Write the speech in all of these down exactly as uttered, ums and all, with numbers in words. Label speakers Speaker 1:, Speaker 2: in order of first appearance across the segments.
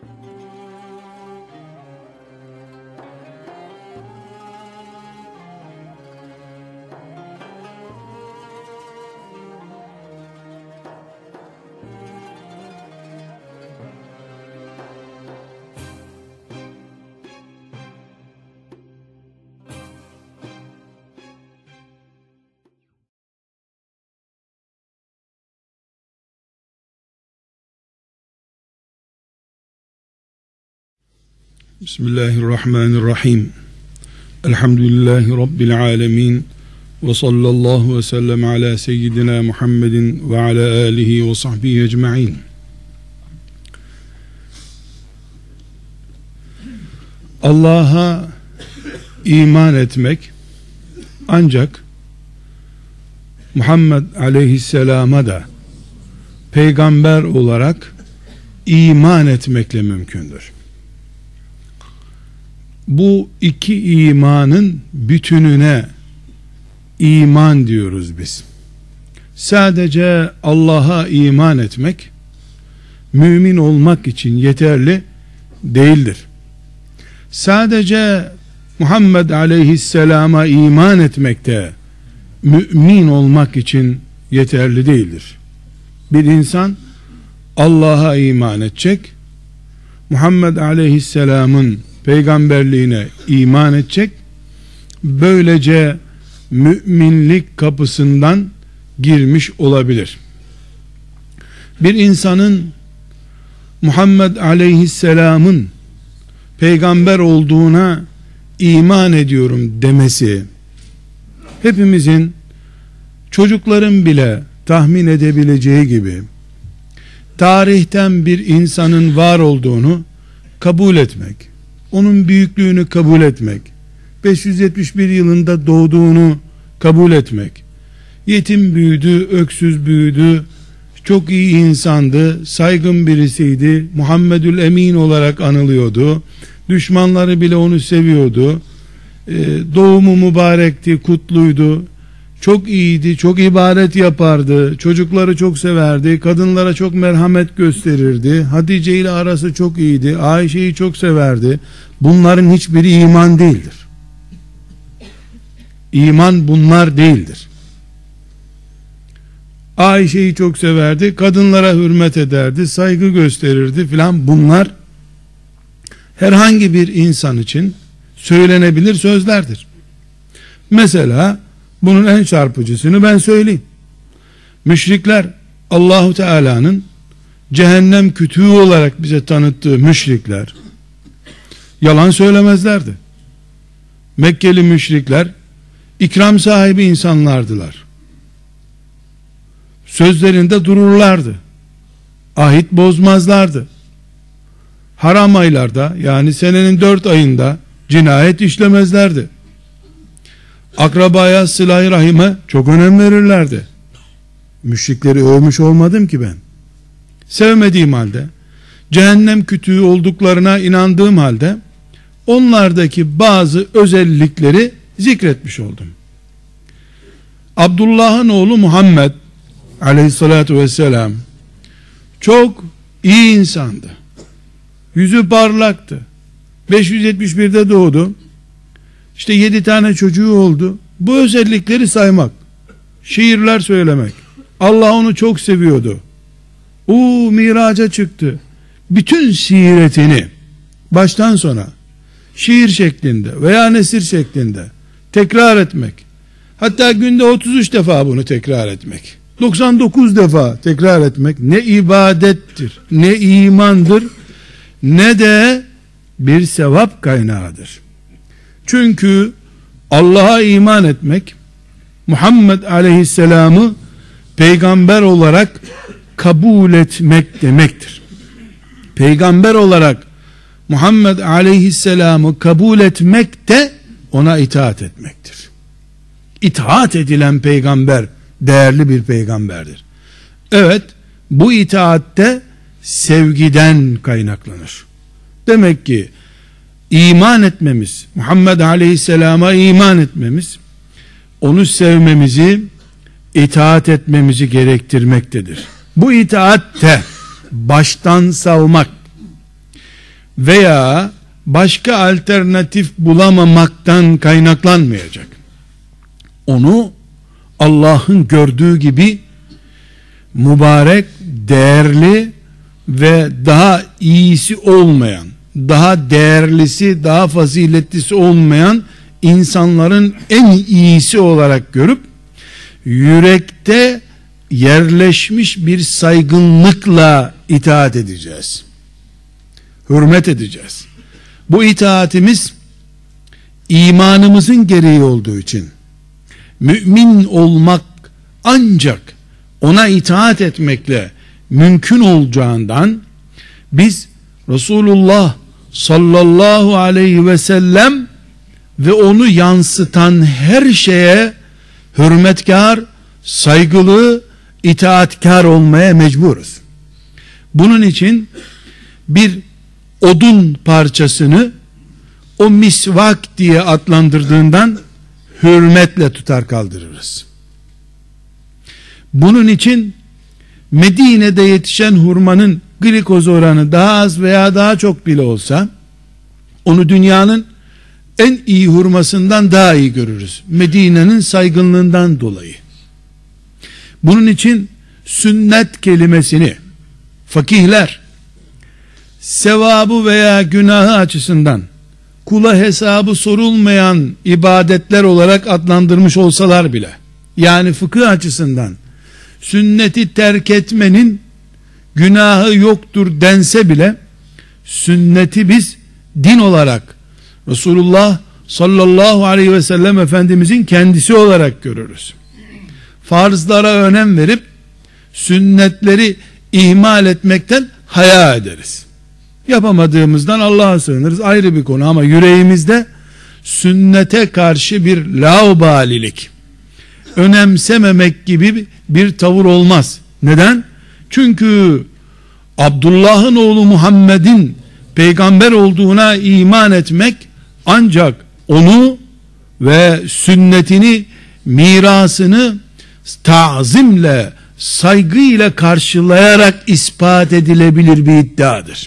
Speaker 1: Bismillahirrahmanirrahim. Elhamdülillahi Rabbil alemin. Ve sallallahu ve sellem ala seyyidina Muhammedin ve ala alihi ve sahbihi ecma'in. Allah'a iman etmek ancak Muhammed aleyhisselama da peygamber olarak iman etmekle mümkündür. Bu iki imanın bütününe iman diyoruz biz. Sadece Allah'a iman etmek mümin olmak için yeterli değildir. Sadece Muhammed aleyhisselama iman etmek de mümin olmak için yeterli değildir. Bir insan Allah'a iman edecek, Muhammed aleyhisselamın peygamberliğine iman edecek, böylece müminlik kapısından girmiş olabilir. Bir insanın Muhammed aleyhisselamın peygamber olduğuna iman ediyorum demesi, hepimizin, çocukların bile tahmin edebileceği gibi tarihten bir insanın var olduğunu kabul etmek, onun büyüklüğünü kabul etmek, beş yüz yetmiş bir yılında doğduğunu kabul etmek, yetim büyüdü, öksüz büyüdü, çok iyi insandı, saygın birisiydi, Muhammedül Emin olarak anılıyordu, düşmanları bile onu seviyordu, ee, doğumu mübarekti, kutluydu, çok iyiydi, çok ibadet yapardı, çocukları çok severdi, kadınlara çok merhamet gösterirdi, Hatice ile arası çok iyiydi, Ayşe'yi çok severdi. Bunların hiçbiri iman değildir. İman bunlar değildir. Ayşe'yi çok severdi, kadınlara hürmet ederdi, saygı gösterirdi filan, bunlar herhangi bir insan için söylenebilir sözlerdir. Mesela bunun en çarpıcısını ben söyleyeyim. Müşrikler, Allahu Teala'nın cehennem kütüğü olarak bize tanıttığı müşrikler yalan söylemezlerdi. Mekkeli müşrikler ikram sahibi insanlardılar. Sözlerinde dururlardı. Ahit bozmazlardı. Haram aylarda, yani senenin dört ayında cinayet işlemezlerdi. Akrabaya, sıla-i rahime çok önem verirlerdi. Müşrikleri övmüş olmadım ki ben. Sevmediğim halde, cehennem kütüğü olduklarına inandığım halde, onlardaki bazı özellikleri zikretmiş oldum. Abdullah'ın oğlu Muhammed aleyhissalatu vesselam çok iyi insandı. Yüzü parlaktı. beş yüz yetmiş birde doğdu. İşte yedi tane çocuğu oldu. Bu özellikleri saymak, şiirler söylemek, Allah onu çok seviyordu, o miraca çıktı, bütün siretini baştan sona şiir şeklinde veya nesir şeklinde tekrar etmek, hatta günde otuz üç defa bunu tekrar etmek, doksan dokuz defa tekrar etmek ne ibadettir, ne imandır, ne de bir sevap kaynağıdır. Çünkü Allah'a iman etmek, Muhammed aleyhisselamı peygamber olarak kabul etmek demektir. Peygamber olarak Muhammed aleyhisselamı kabul etmek de ona itaat etmektir. İtaat edilen peygamber değerli bir peygamberdir. Evet, bu itaatte sevgiden kaynaklanır. Demek ki iman etmemiz, Muhammed aleyhisselama iman etmemiz, onu sevmemizi, itaat etmemizi gerektirmektedir. Bu itaatte baştan savmak, veya başka alternatif bulamamaktan kaynaklanmayacak. Onu Allah'ın gördüğü gibi mübarek, değerli ve daha iyisi olmayan, daha değerlisi, daha faziletlisi olmayan insanların en iyisi olarak görüp yürekte yerleşmiş bir saygınlıkla itaat edeceğiz. Hürmet edeceğiz. Bu itaatimiz imanımızın gereği olduğu için, mümin olmak ancak ona itaat etmekle mümkün olacağından, biz Resulullah sallallahu aleyhi ve sellem ve onu yansıtan her şeye hürmetkar, saygılı, itaatkar olmaya mecburuz. Bunun için bir odun parçasını o misvak diye adlandırdığından hürmetle tutar kaldırırız. Bunun için Medine'de yetişen hurmanın glikoz oranı daha az veya daha çok bile olsa onu dünyanın en iyi hurmasından daha iyi görürüz. Medine'nin saygınlığından dolayı. Bunun için sünnet kelimesini fakihler sevabı veya günahı açısından kula hesabı sorulmayan ibadetler olarak adlandırmış olsalar bile, yani fıkıh açısından sünneti terk etmenin günahı yoktur dense bile, sünneti biz din olarak Resulullah sallallahu aleyhi ve sellem Efendimizin kendisi olarak görürüz. Farzlara önem verip sünnetleri ihmal etmekten haya ederiz. Yapamadığımızdan Allah'a sığınırız, ayrı bir konu, ama yüreğimizde sünnete karşı bir laubalilik, önemsememek gibi bir tavır olmaz. Neden? Çünkü Abdullah'ın oğlu Muhammed'in peygamber olduğuna iman etmek ancak onu ve sünnetini, mirasını tazimle, saygıyla karşılayarak ispat edilebilir bir iddiadır.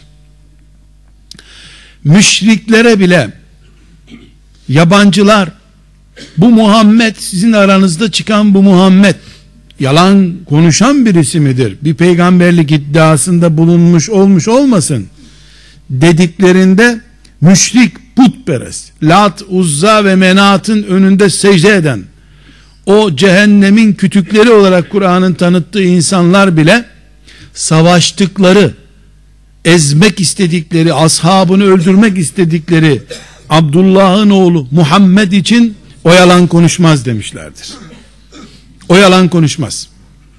Speaker 1: Müşriklere bile yabancılar, bu Muhammed, sizin aranızda çıkan bu Muhammed yalan konuşan birisi midir, bir peygamberlik iddiasında bulunmuş olmuş olmasın dediklerinde, müşrik, putperest, Lat, Uzza ve Menat'ın önünde secde eden, o cehennemin kütükleri olarak Kur'an'ın tanıttığı insanlar bile savaştıkları, ezmek istedikleri, ashabını öldürmek istedikleri Abdullah'ın oğlu Muhammed için o yalan konuşmaz demişlerdir. O yalan konuşmaz.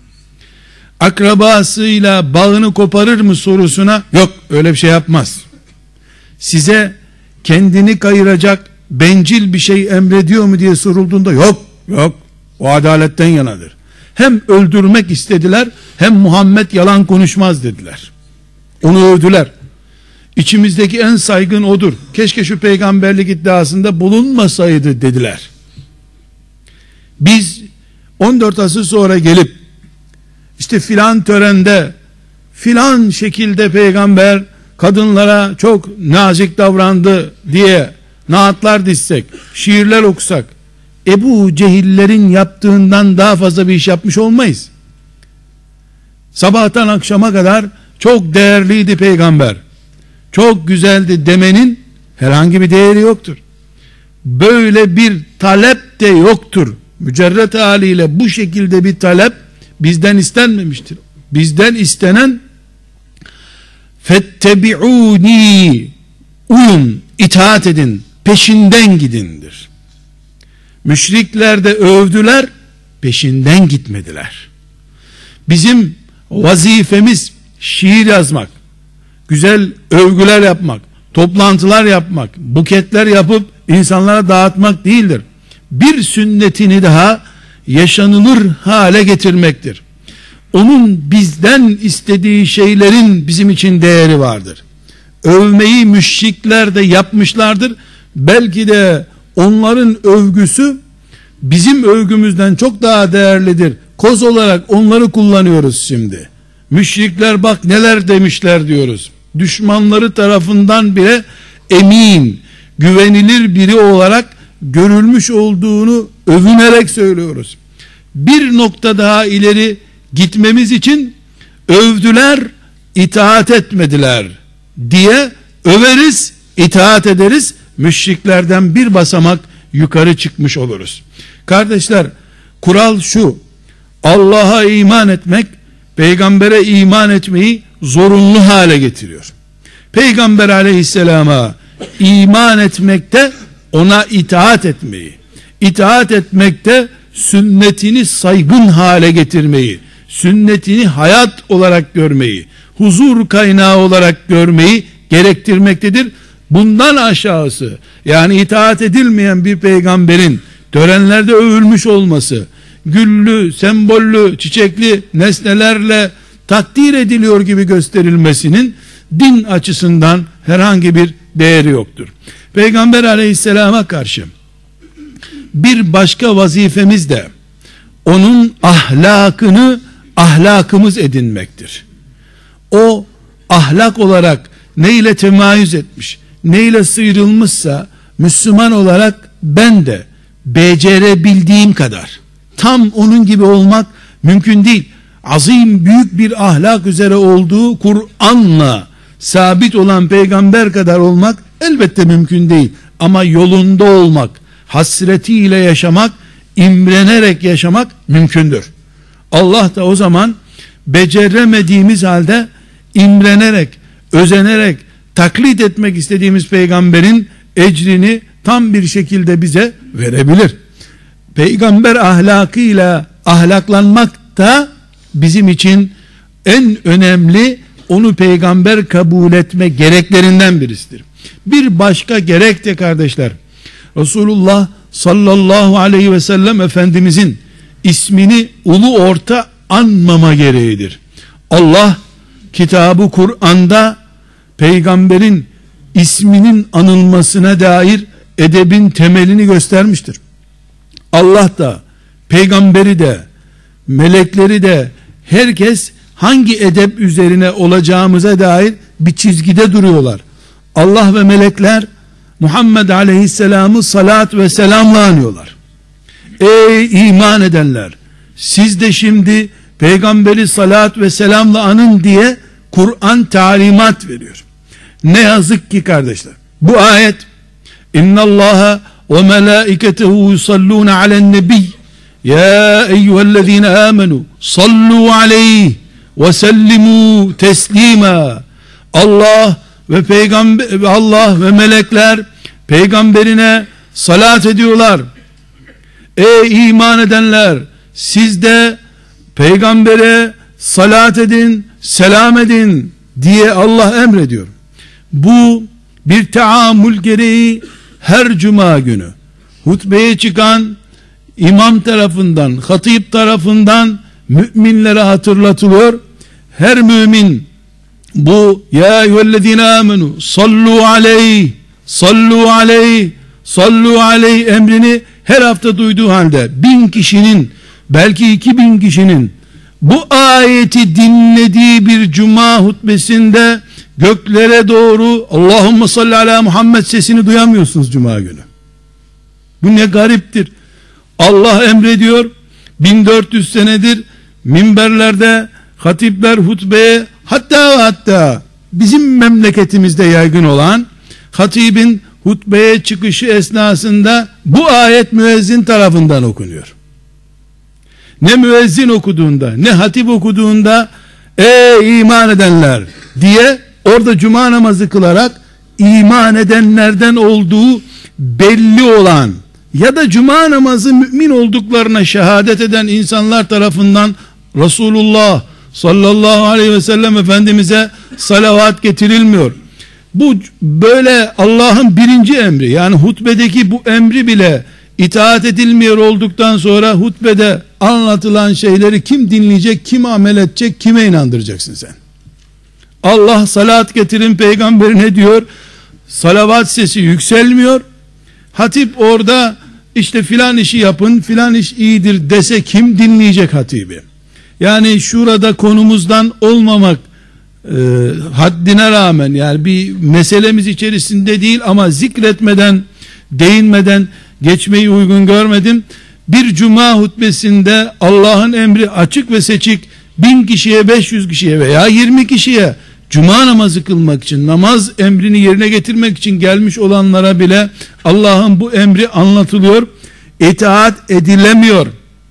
Speaker 1: Akrabasıyla bağını koparır mı sorusuna, yok öyle bir şey yapmaz. Size kendini kayıracak bencil bir şey emrediyor mu diye sorulduğunda, yok yok, o adaletten yanadır. Hem öldürmek istediler, hem Muhammed yalan konuşmaz dediler. Onu övdüler. İçimizdeki en saygın odur, keşke şu peygamberlik iddiasında bulunmasaydı dediler. Biz on dört asır sonra gelip işte filan törende filan şekilde peygamber kadınlara çok nazik davrandı diye naatlar dizsek, şiirler okusak, Ebu Cehillerin yaptığından daha fazla bir iş yapmış olmayız. Sabahtan akşama kadar çok değerliydi peygamber, çok güzeldi demenin herhangi bir değeri yoktur. Böyle bir talep de yoktur. Mücerret haliyle bu şekilde bir talep bizden istenmemiştir. Bizden istenen fettebi'uni, uyun, itaat edin, peşinden gidindir. Müşrikler de övdüler, peşinden gitmediler. Bizim vazifemiz şiir yazmak, güzel övgüler yapmak, toplantılar yapmak, buketler yapıp insanlara dağıtmak değildir. Bir sünnetini daha yaşanılır hale getirmektir. Onun bizden istediği şeylerin bizim için değeri vardır. Övmeyi müşrikler de yapmışlardır. Belki de onların övgüsü bizim övgümüzden çok daha değerlidir. Koz olarak onları kullanıyoruz şimdi. Müşrikler bak neler demişler diyoruz. düşmanları tarafından bile emin, güvenilir biri olarak görülmüş olduğunu övünerek söylüyoruz. Bir nokta daha ileri gitmemiz için övdüler, itaat etmediler diye överiz, itaat ederiz, müşriklerden bir basamak yukarı çıkmış oluruz. Kardeşler, kural şu: Allah'a iman etmek, peygambere iman etmeyi zorunlu hale getiriyor. Peygamber aleyhisselama iman etmekte ona itaat etmeyi, itaat etmekte sünnetini saygın hale getirmeyi, sünnetini hayat olarak görmeyi, huzur kaynağı olarak görmeyi gerektirmektedir. Bundan aşağısı, yani itaat edilmeyen bir peygamberin törenlerde övülmüş olması, güllü, sembollü, çiçekli nesnelerle takdir ediliyor gibi gösterilmesinin din açısından herhangi bir değeri yoktur. Peygamber aleyhisselama karşı bir başka vazifemiz de onun ahlakını ahlakımız edinmektir. O ahlak olarak neyle temayüz etmiş, neyle sıyrılmışsa, Müslüman olarak ben de becerebildiğim kadar, tam onun gibi olmak mümkün değil. Azim, büyük bir ahlak üzere olduğu Kur'an'la sabit olan peygamber kadar olmak elbette mümkün değil. Ama yolunda olmak, hasretiyle yaşamak, imrenerek yaşamak mümkündür. Allah da o zaman beceremediğimiz halde imrenerek, özenerek, taklit etmek istediğimiz peygamberin ecrini tam bir şekilde bize verebilir. Peygamber ahlakıyla ahlaklanmak da bizim için en önemli, onu peygamber kabul etme gereklerinden birisidir. Bir başka gerek de kardeşler, Resulullah sallallahu aleyhi ve sellem Efendimizin ismini ulu orta anmama gereğidir. Allah kitabı Kur'an'da peygamberin isminin anılmasına dair edebin temelini göstermiştir. Allah da, peygamberi de, melekleri de, herkes hangi edep üzerine olacağımıza dair bir çizgide duruyorlar. Allah ve melekler Muhammed aleyhisselamı salat ve selamla anıyorlar. Ey iman edenler, siz de şimdi peygamberi salat ve selamla anın diye Kur'an talimat veriyor. Ne yazık ki kardeşler, bu ayet İnnallaha ve melâiketehu yusallûne alen nebiy ya eyyühellezîne âmenû sallû aleyh ve sellimû teslîmâ. Allah ve peygamber, Allah ve melekler peygamberine salat ediyorlar. Ey iman edenler, siz de peygambere salat edin, selam edin diye Allah emrediyor. Bu bir teamül gereği her cuma günü hutbeye çıkan imam tarafından, hatip tarafından müminlere hatırlatılıyor. Her mümin bu ya eyyühellezine amenu sallu aleyh, sallu aleyh, sallu aleyh emrini her hafta duyduğu halde bin kişinin, belki iki bin kişinin bu ayeti dinlediği bir cuma hutbesinde göklere doğru Allahümme salli ala Muhammed sesini duyamıyorsunuz cuma günü. Bu ne gariptir. Allah emrediyor, bin dört yüz senedir minberlerde hatipler hutbeye, hatta hatta bizim memleketimizde yaygın olan hatibin hutbeye çıkışı esnasında bu ayet müezzin tarafından okunuyor. Ne müezzin okuduğunda, ne hatip okuduğunda ey iman edenler diye orada cuma namazı kılarak iman edenlerden olduğu belli olan ya da cuma namazı mümin olduklarına şehadet eden insanlar tarafından Resulullah sallallahu aleyhi ve sellem Efendimiz'e salavat getirilmiyor. Bu böyle Allah'ın birinci emri, yani hutbedeki bu emri bile itaat edilmiyor olduktan sonra hutbede anlatılan şeyleri kim dinleyecek, kim amel edecek, kime inandıracaksın sen? Allah salat getirin peygamberine diyor, salavat sesi yükselmiyor. Hatip orada işte filan işi yapın, filan iş iyidir dese kim dinleyecek hatibi? Yani şurada konumuzdan olmamak e, haddine rağmen, yani bir meselemiz içerisinde değil ama zikretmeden, değinmeden geçmeyi uygun görmedim. Bir cuma hutbesinde Allah'ın emri açık ve seçik, bin kişiye, beş yüz kişiye veya yirmi kişiye cuma namazı kılmak için, namaz emrini yerine getirmek için gelmiş olanlara bile Allah'ın bu emri anlatılıyor, itaat edilemiyor.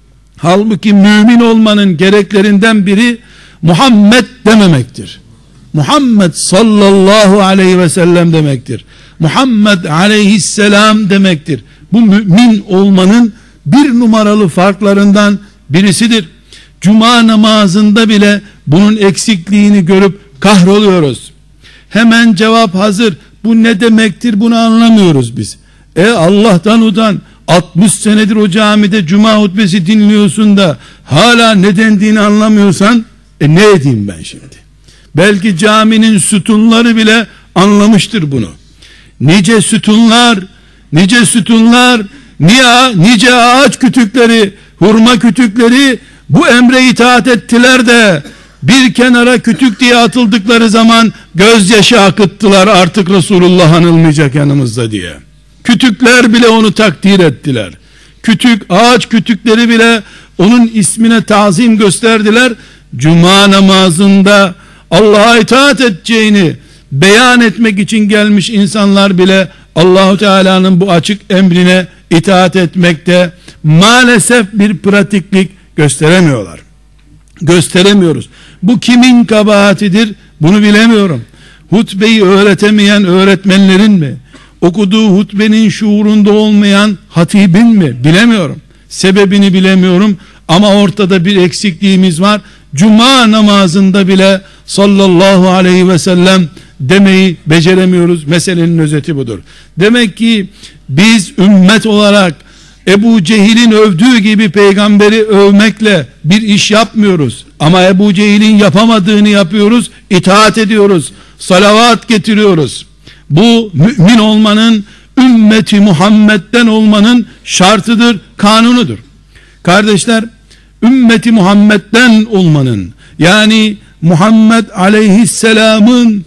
Speaker 1: Halbuki mümin olmanın gereklerinden biri Muhammed dememektir. Muhammed sallallahu aleyhi ve sellem demektir. Muhammed aleyhisselam demektir. Bu mümin olmanın bir numaralı farklarından birisidir. Cuma namazında bile bunun eksikliğini görüp kahroluyoruz. Hemen cevap hazır. Bu ne demektir, bunu anlamıyoruz biz. E Allah'tan utan. altmış senedir o camide cuma hutbesi dinliyorsun da hala ne dendiğini anlamıyorsan, e ne edeyim ben şimdi? Belki caminin sütunları bile anlamıştır bunu. Nice sütunlar, nice sütunlar, niye, nice ağaç kütükleri, hurma kütükleri bu emre itaat ettiler de bir kenara kütük diye atıldıkları zaman gözyaşı akıttılar, artık Resulullah anılmayacak yanımızda diye. Kütükler bile onu takdir ettiler. Kütük, ağaç kütükleri bile onun ismine tazim gösterdiler. Cuma namazında Allah'a itaat edeceğini beyan etmek için gelmiş insanlar bile Allahu Teala'nın bu açık emrine itaat etmekte maalesef bir pratiklik gösteremiyorlar. Gösteremiyoruz. Bu kimin kabahatidir? Bunu bilemiyorum. Hutbeyi öğretemeyen öğretmenlerin mi? Okuduğu hutbenin şuurunda olmayan hatibin mi? Bilemiyorum. Sebebini bilemiyorum ama ortada bir eksikliğimiz var. Cuma namazında bile sallallahu aleyhi ve sellem demeyi beceremiyoruz. Meselenin özeti budur. Demek ki biz ümmet olarak Ebu Cehil'in övdüğü gibi peygamberi övmekle bir iş yapmıyoruz. Ama Ebu Cehil'in yapamadığını yapıyoruz, itaat ediyoruz, salavat getiriyoruz. Bu mümin olmanın, ümmeti Muhammed'den olmanın şartıdır, kanunudur. Kardeşler, ümmeti Muhammed'den olmanın, yani Muhammed aleyhisselamın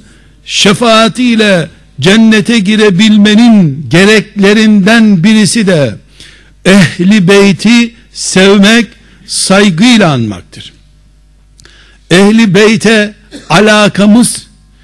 Speaker 1: şefaatiyle cennete girebilmenin gereklerinden birisi de ehli beyti sevmek, saygıyla anmaktır. Ehli beyte alakamız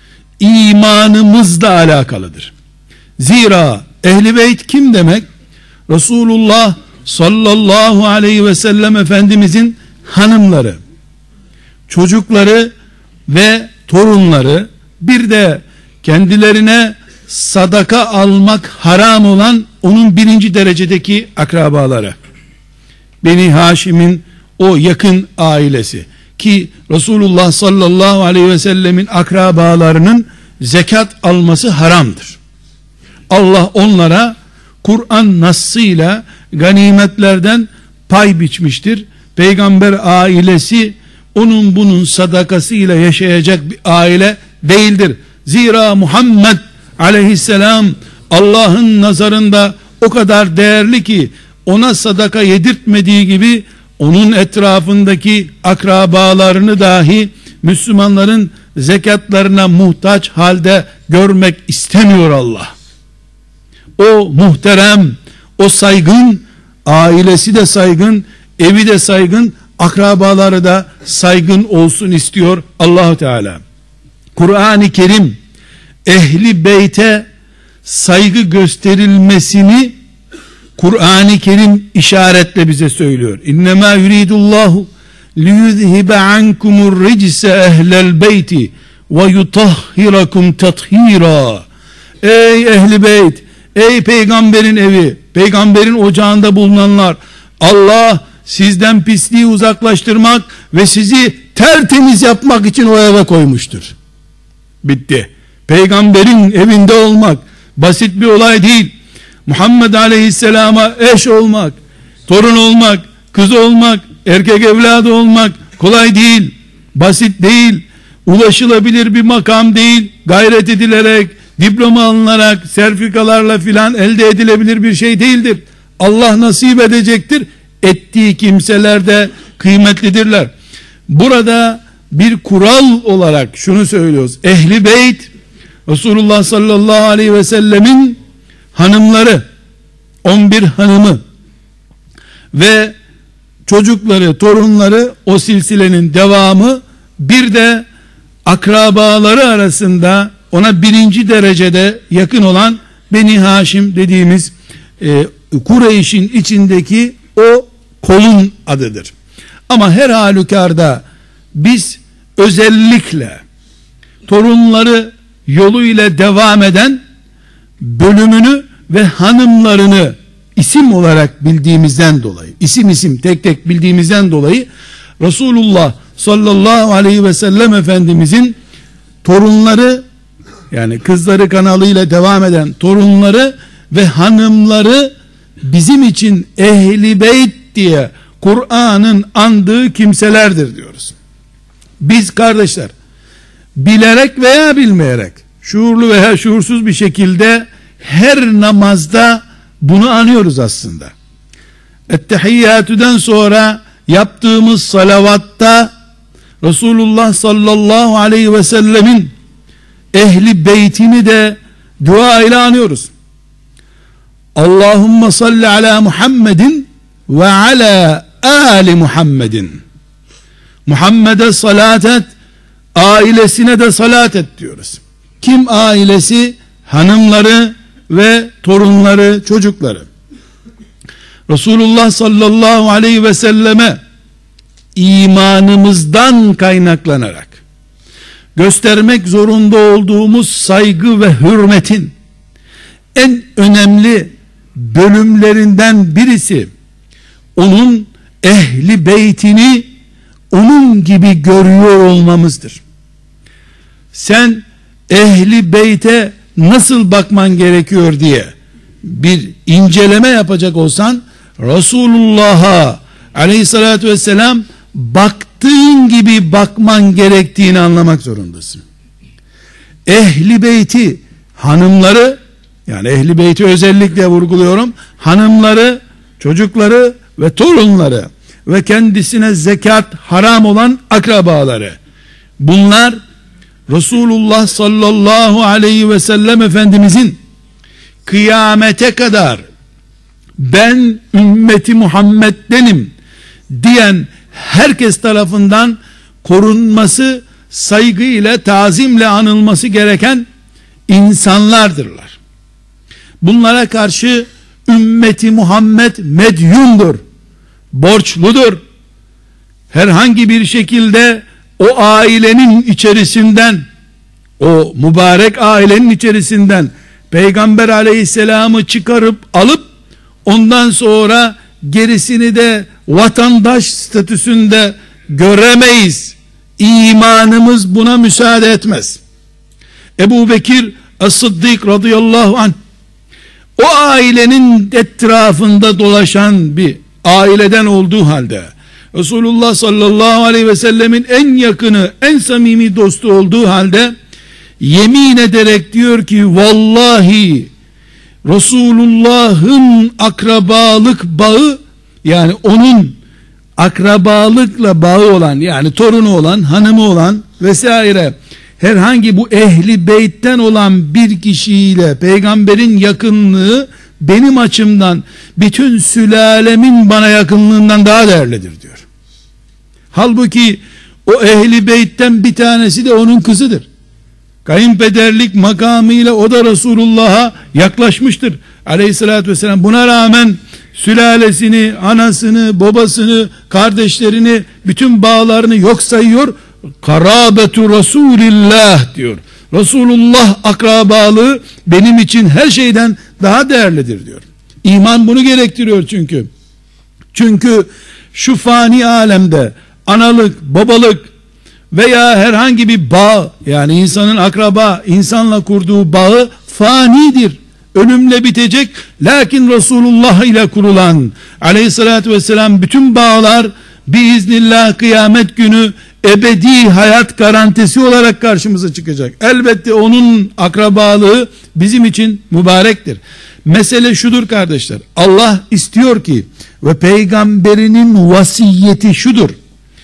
Speaker 1: imanımızla alakalıdır. Zira ehli beyt kim demek? Resulullah sallallahu aleyhi ve sellem Efendimizin hanımları, çocukları ve torunları, bir de kendilerine sadaka almak haram olan onun birinci derecedeki akrabaları, Beni Haşim'in o yakın ailesi, ki Resulullah sallallahu aleyhi ve sellemin akrabalarının zekat alması haramdır. Allah onlara Kur'an nassıyla ganimetlerden pay biçmiştir. Peygamber ailesi onun bunun sadakasıyla yaşayacak bir aile değildir. Zira Muhammed aleyhisselam Allah'ın nazarında o kadar değerli ki ona sadaka yedirtmediği gibi onun etrafındaki akrabalarını dahi Müslümanların zekatlarına muhtaç halde görmek istemiyor Allah. O muhterem, o saygın, ailesi de saygın, evi de saygın, akrabaları da saygın olsun istiyor Allah Teala. Kur'an-ı Kerim ehli beyte saygı gösterilmesini Kur'an-ı Kerim işaretle bize söylüyor. İnnemâ yuridullahu liyuzhibe ankumur ricse ehlel beyti ve yutahhirakum tathira. Ey ehli beyt, ey peygamberin evi, peygamberin ocağında bulunanlar, Allah sizden pisliği uzaklaştırmak ve sizi tertemiz yapmak için o eve koymuştur. Bitti. Peygamberin evinde olmak basit bir olay değil. Muhammed Aleyhisselam'a eş olmak, torun olmak, kız olmak, erkek evladı olmak kolay değil, basit değil, ulaşılabilir bir makam değil, gayret edilerek, diploma alınarak, sertifikalarla filan elde edilebilir bir şey değildir. Allah nasip edecektir, ettiği kimseler de kıymetlidirler. Burada bir kural olarak şunu söylüyoruz. Ehli beyt, Resulullah sallallahu aleyhi ve sellemin hanımları, on bir hanımı ve çocukları, torunları, o silsilenin devamı, bir de akrabaları arasında ona birinci derecede yakın olan Beni Haşim dediğimiz e, Kureyş'in içindeki o kolun adıdır. Ama her halükarda biz özellikle torunları yoluyla devam eden bölümünü ve hanımlarını isim olarak bildiğimizden dolayı, isim isim tek tek bildiğimizden dolayı Resulullah sallallahu aleyhi ve sellem Efendimizin torunları, yani kızları kanalıyla devam eden torunları ve hanımları bizim için ehli beyt diye Kur'an'ın andığı kimselerdir diyoruz. Biz kardeşler, bilerek veya bilmeyerek, şuurlu veya şuursuz bir şekilde her namazda bunu anıyoruz aslında. Ettehiyyatüden sonra yaptığımız salavatta Resulullah sallallahu aleyhi ve sellemin ehli beytini de dua ile anıyoruz. Allahümme salli ala Muhammedin ve ala ali Muhammedin. Muhammed'e salat et, ailesine de salat et diyoruz. Kim ailesi? Hanımları ve torunları, çocukları. Resulullah sallallahu aleyhi ve selleme imanımızdan kaynaklanarak göstermek zorunda olduğumuz saygı ve hürmetin en önemli bölümlerinden birisi, onun ehli beytini onun gibi görüyor olmamızdır. Sen ehli beyte nasıl bakman gerekiyor diye bir inceleme yapacak olsan, Resulullah'a aleyhissalatü vesselam baktığın gibi bakman gerektiğini anlamak zorundasın. Ehli beyti, hanımları, yani ehli beyti özellikle vurguluyorum, hanımları, çocukları ve torunları ve kendisine zekat haram olan akrabaları, bunlar Resulullah sallallahu aleyhi ve sellem Efendimizin kıyamete kadar ben ümmeti Muhammed'denim diyen herkes tarafından korunması, saygıyla, tazimle anılması gereken insanlardırlar. Bunlara karşı ümmeti Muhammed medyundur, borçludur. Herhangi bir şekilde o ailenin içerisinden, o mübarek ailenin içerisinden Peygamber aleyhisselamı çıkarıp alıp ondan sonra gerisini de vatandaş statüsünde göremeyiz. İmanımız buna müsaade etmez. Ebu Bekir As-Sıddık radıyallahu anh, o ailenin etrafında dolaşan bir aileden olduğu halde, Resulullah sallallahu aleyhi ve sellemin en yakını, en samimi dostu olduğu halde yemin ederek diyor ki, vallahi Resulullah'ın akrabalık bağı, yani onun akrabalıkla bağı olan, yani torunu olan, hanımı olan vesaire, herhangi bu ehli beytten olan bir kişiyle peygamberin yakınlığı benim açımdan bütün sülalemin bana yakınlığından daha değerlidir diyor. Halbuki o ehli beytten bir tanesi de onun kızıdır. Kayınpederlik makamıyla o da Resulullah'a yaklaşmıştır aleyhissalatü vesselam. Buna rağmen sülalesini, anasını, babasını, kardeşlerini, bütün bağlarını yok sayıyor. Karabetu Resulillah diyor. Resulullah akrabalığı benim için her şeyden daha değerlidir diyor. İman bunu gerektiriyor çünkü. Çünkü şu fani alemde analık, babalık veya herhangi bir bağ, yani insanın akraba, insanla kurduğu bağı fanidir. Ölümle bitecek. Lakin Resulullah ile kurulan aleyhissalatü vesselam bütün bağlar biiznillah kıyamet günü ebedi hayat garantisi olarak karşımıza çıkacak. Elbette onun akrabalığı bizim için mübarektir. Mesele şudur kardeşler. Allah istiyor ki ve peygamberinin vasiyeti şudur: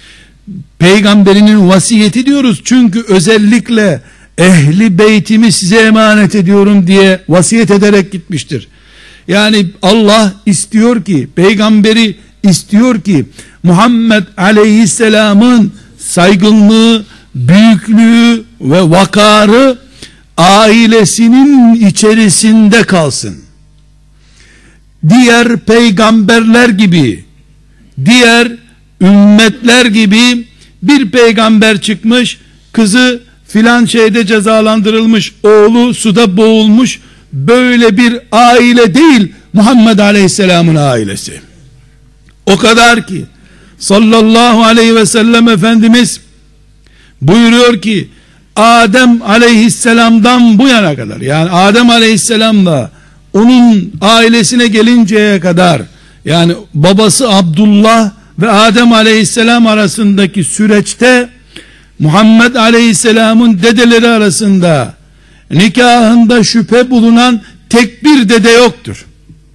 Speaker 1: peygamberinin vasiyeti diyoruz. Çünkü özellikle ehli beytimi size emanet ediyorum diye vasiyet ederek gitmiştir. Yani Allah istiyor ki, peygamberi istiyor ki Muhammed aleyhisselamın saygınlığı, büyüklüğü ve vakarı ailesinin içerisinde kalsın. Diğer peygamberler gibi, diğer ümmetler gibi bir peygamber çıkmış, kızı filan şeyde cezalandırılmış, oğlu suda boğulmuş, böyle bir aile değil Muhammed Aleyhisselam'ın ailesi. O kadar ki sallallahu aleyhi ve sellem Efendimiz buyuruyor ki Adem Aleyhisselam'dan bu yana kadar, yani Adem Aleyhisselam'la onun ailesine gelinceye kadar, yani babası Abdullah ve Adem Aleyhisselam arasındaki süreçte Muhammed Aleyhisselam'ın dedeleri arasında nikahında şüphe bulunan tek bir dede yoktur.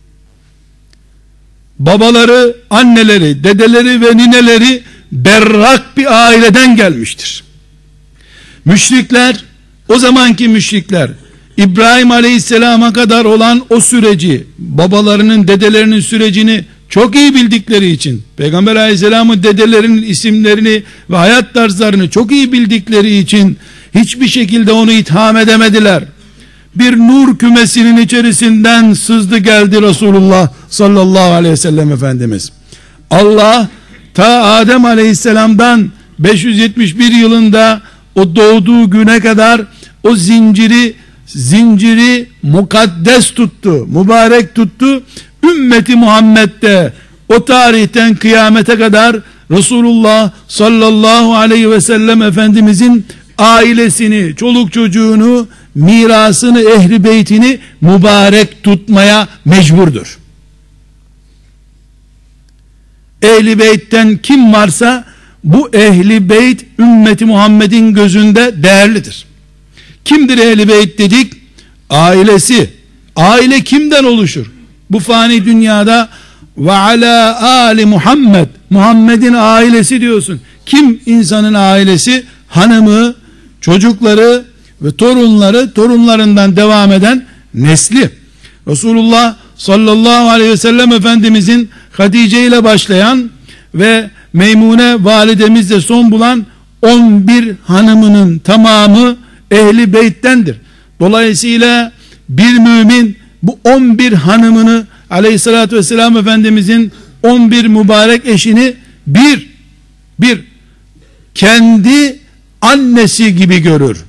Speaker 1: Babaları, anneleri, dedeleri ve nineleri berrak bir aileden gelmiştir. Müşrikler, o zamanki müşrikler İbrahim Aleyhisselam'a kadar olan o süreci, babalarının, dedelerinin sürecini çok iyi bildikleri için, Peygamber Aleyhisselam'ın dedelerinin isimlerini ve hayat tarzlarını çok iyi bildikleri için hiçbir şekilde onu itham edemediler. Bir nur kümesinin içerisinden sızdı geldi Resulullah sallallahu aleyhi ve sellem Efendimiz. Allah ta Adem Aleyhisselam'dan beş yüz yetmiş bir yılında o doğduğu güne kadar o zinciri zinciri mukaddes tuttu, mübarek tuttu. Ümmeti Muhammed'de o tarihten kıyamete kadar Resulullah sallallahu aleyhi ve sellem Efendimizin ailesini, çoluk çocuğunu, mirasını, ehli beytini mübarek tutmaya mecburdur. Ehli beytten kim varsa bu ehli beyt ümmeti Muhammed'in gözünde değerlidir. Kimdir ehli beyt dedik? Ailesi. Aile kimden oluşur? Bu fani dünyada ve ala ali Muhammed, Muhammed'in ailesi diyorsun. Kim insanın ailesi? Hanımı, çocukları ve torunları, torunlarından devam eden nesli. Resulullah sallallahu aleyhi ve sellem Efendimizin Hatice ile başlayan ve Meymune validemizle son bulan on bir hanımının tamamı ehli beyttendir. Dolayısıyla bir mümin bu on bir hanımını, aleyhissalatü vesselam Efendimizin on bir mübarek eşini bir bir kendi annesi gibi görür.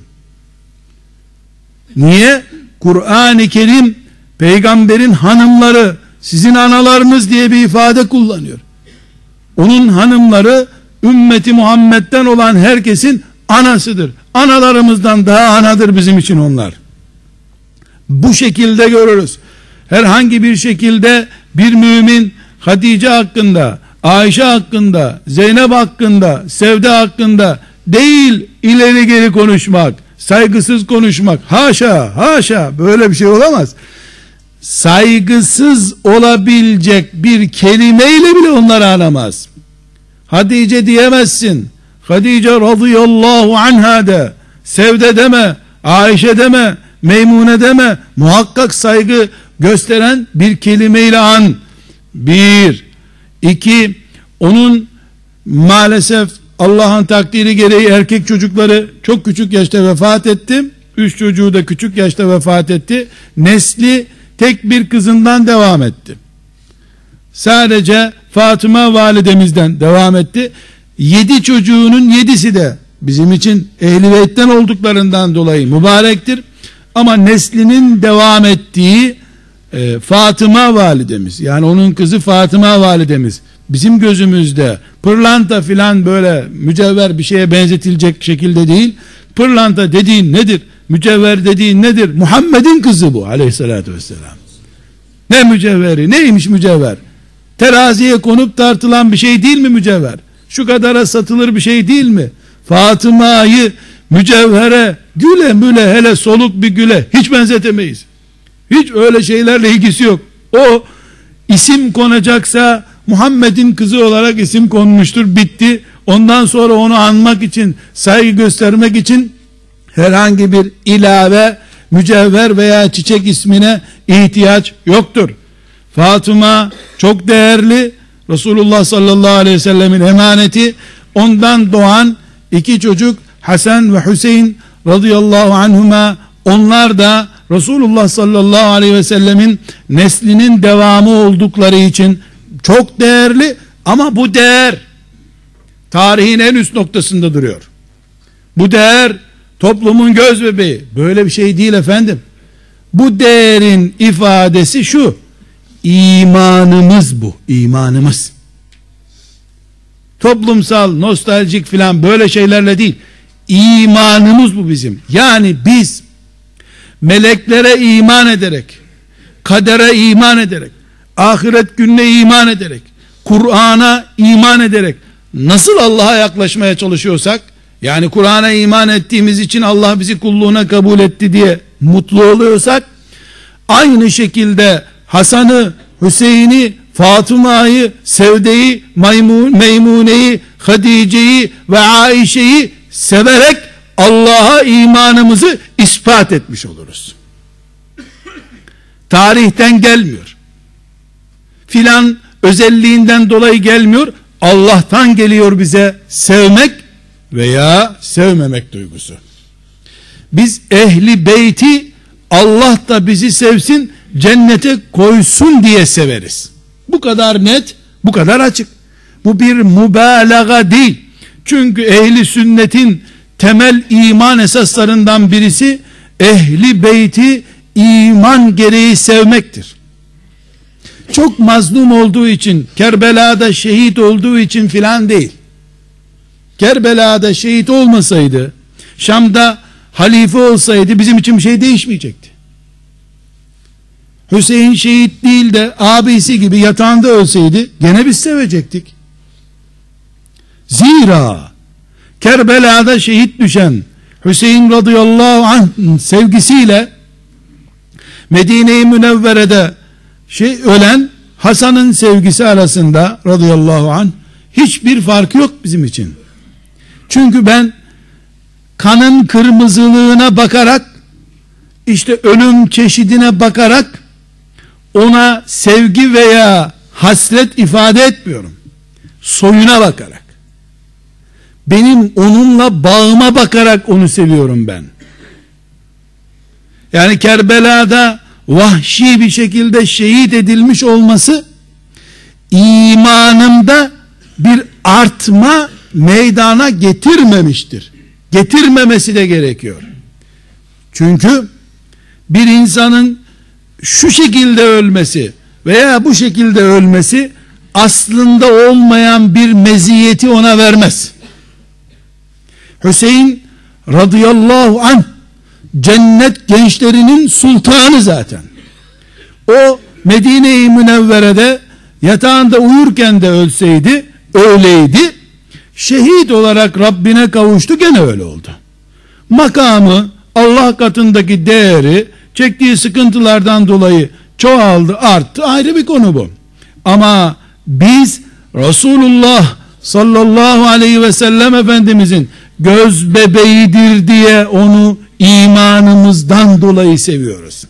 Speaker 1: Niye? Kur'an-ı Kerim peygamberin hanımları sizin analarınız diye bir ifade kullanıyor. Onun hanımları ümmeti Muhammed'den olan herkesin anasıdır. Analarımızdan daha anadır bizim için onlar. Bu şekilde görürüz. Herhangi bir şekilde bir mümin Hatice hakkında, Ayşe hakkında, Zeynep hakkında, Sevda hakkında değil ileri geri konuşmak, saygısız konuşmak, haşa haşa, böyle bir şey olamaz. Saygısız olabilecek bir kelimeyle bile onları anamaz. Hatice diyemezsin, Hatice radıyallahu anha de, Sevde deme, Ayşe deme, Meymune deme. Muhakkak saygı gösteren bir kelimeyle an. Bir. İki. Onun maalesef Allah'ın takdiri gereği erkek çocukları çok küçük yaşta vefat etti. Üç çocuğu da küçük yaşta vefat etti. Nesli tek bir kızından devam etti. Sadece Fatıma validemizden devam etti. Yedi çocuğunun yedisi de bizim için ehl-i beytten olduklarından dolayı mübarektir. Ama neslinin devam ettiği e, Fatıma validemiz, yani onun kızı Fatıma validemiz bizim gözümüzde pırlanta filan böyle mücevher bir şeye benzetilecek şekilde değil. Pırlanta dediğin nedir? Mücevher dediğin nedir? Muhammed'in kızı bu aleyhissalatü vesselam. Ne mücevheri? Neymiş mücevher? Teraziye konup tartılan bir şey değil mi mücevher? Şu kadara satılır bir şey değil mi? Fatıma'yı mücevhere, güle müle, hele soluk bir güle hiç benzetemeyiz. Hiç öyle şeylerle ilgisi yok. O isim konacaksa Muhammed'in kızı olarak isim konmuştur, bitti. ondan sonra onu anmak için, saygı göstermek için herhangi bir ilave, mücevher veya çiçek ismine ihtiyaç yoktur. Fatıma çok değerli, Resulullah sallallahu aleyhi ve sellemin emaneti. Ondan doğan iki çocuk Hasan ve Hüseyin radıyallahu anhuma, onlar da Resulullah sallallahu aleyhi ve sellemin neslinin devamı oldukları için çok değerli. Ama bu değer tarihin en üst noktasında duruyor. Bu değer toplumun göz bebeği. Böyle bir şey değil efendim. Bu değerin ifadesi şu: İmanımız bu. İmanımız. Toplumsal, nostaljik filan böyle şeylerle değil. İmanımız bu bizim. Yani biz meleklere iman ederek, kadere iman ederek, ahiret gününe iman ederek, Kur'an'a iman ederek nasıl Allah'a yaklaşmaya çalışıyorsak, yani Kur'an'a iman ettiğimiz için Allah bizi kulluğuna kabul etti diye mutlu oluyorsak, aynı şekilde Hasan'ı, Hüseyin'i, Fatıma'yı, Sevde'yi, Meymune'yi, Hadice'yi ve Aişe'yi severek Allah'a imanımızı ispat etmiş oluruz. Tarihten gelmiyor. Filan özelliğinden dolayı gelmiyor. Allah'tan geliyor bize sevmek veya sevmemek duygusu. Biz ehli beyti Allah da bizi sevsin, cennete koysun diye severiz. Bu kadar net, bu kadar açık. Bu bir mübalağa değil. Çünkü ehli sünnetin temel iman esaslarından birisi ehli beyti iman gereği sevmektir. Çok mazlum olduğu için, Kerbela'da şehit olduğu için filan değil. Kerbela'da şehit olmasaydı, Şam'da halife olsaydı bizim için bir şey değişmeyecekti. Hüseyin şehit değil de abisi gibi yatağında ölseydi gene biz sevecektik. Zira Kerbela'da şehit düşen Hüseyin radıyallahu anh sevgisiyle Medine-i Münevvere'de şey ölen Hasan'ın sevgisi arasında radıyallahu anh hiçbir fark yok bizim için. Çünkü ben kanın kırmızılığına bakarak, işte ölüm çeşidine bakarak ona sevgi veya hasret ifade etmiyorum. Soyuna bakarak, benim onunla bağıma bakarak onu seviyorum ben. Yani Kerbela'da vahşi bir şekilde şehit edilmiş olması imanımda bir artma meydana getirmemiştir. Getirmemesi de gerekiyor. Çünkü bir insanın şu şekilde ölmesi veya bu şekilde ölmesi aslında olmayan bir meziyeti ona vermez. Hüseyin radıyallahu anh cennet gençlerinin sultanı zaten. O Medine-i Münevvere'de yatağında uyurken de ölseydi öyleydi. Şehit olarak Rabbine kavuştu, gene öyle oldu. Makamı, Allah katındaki değeri, çektiği sıkıntılardan dolayı çoğaldı, arttı, ayrı bir konu bu. Ama biz Resulullah sallallahu aleyhi ve sellem Efendimizin göz bebeğidir diye onu imanımızdan dolayı seviyoruz.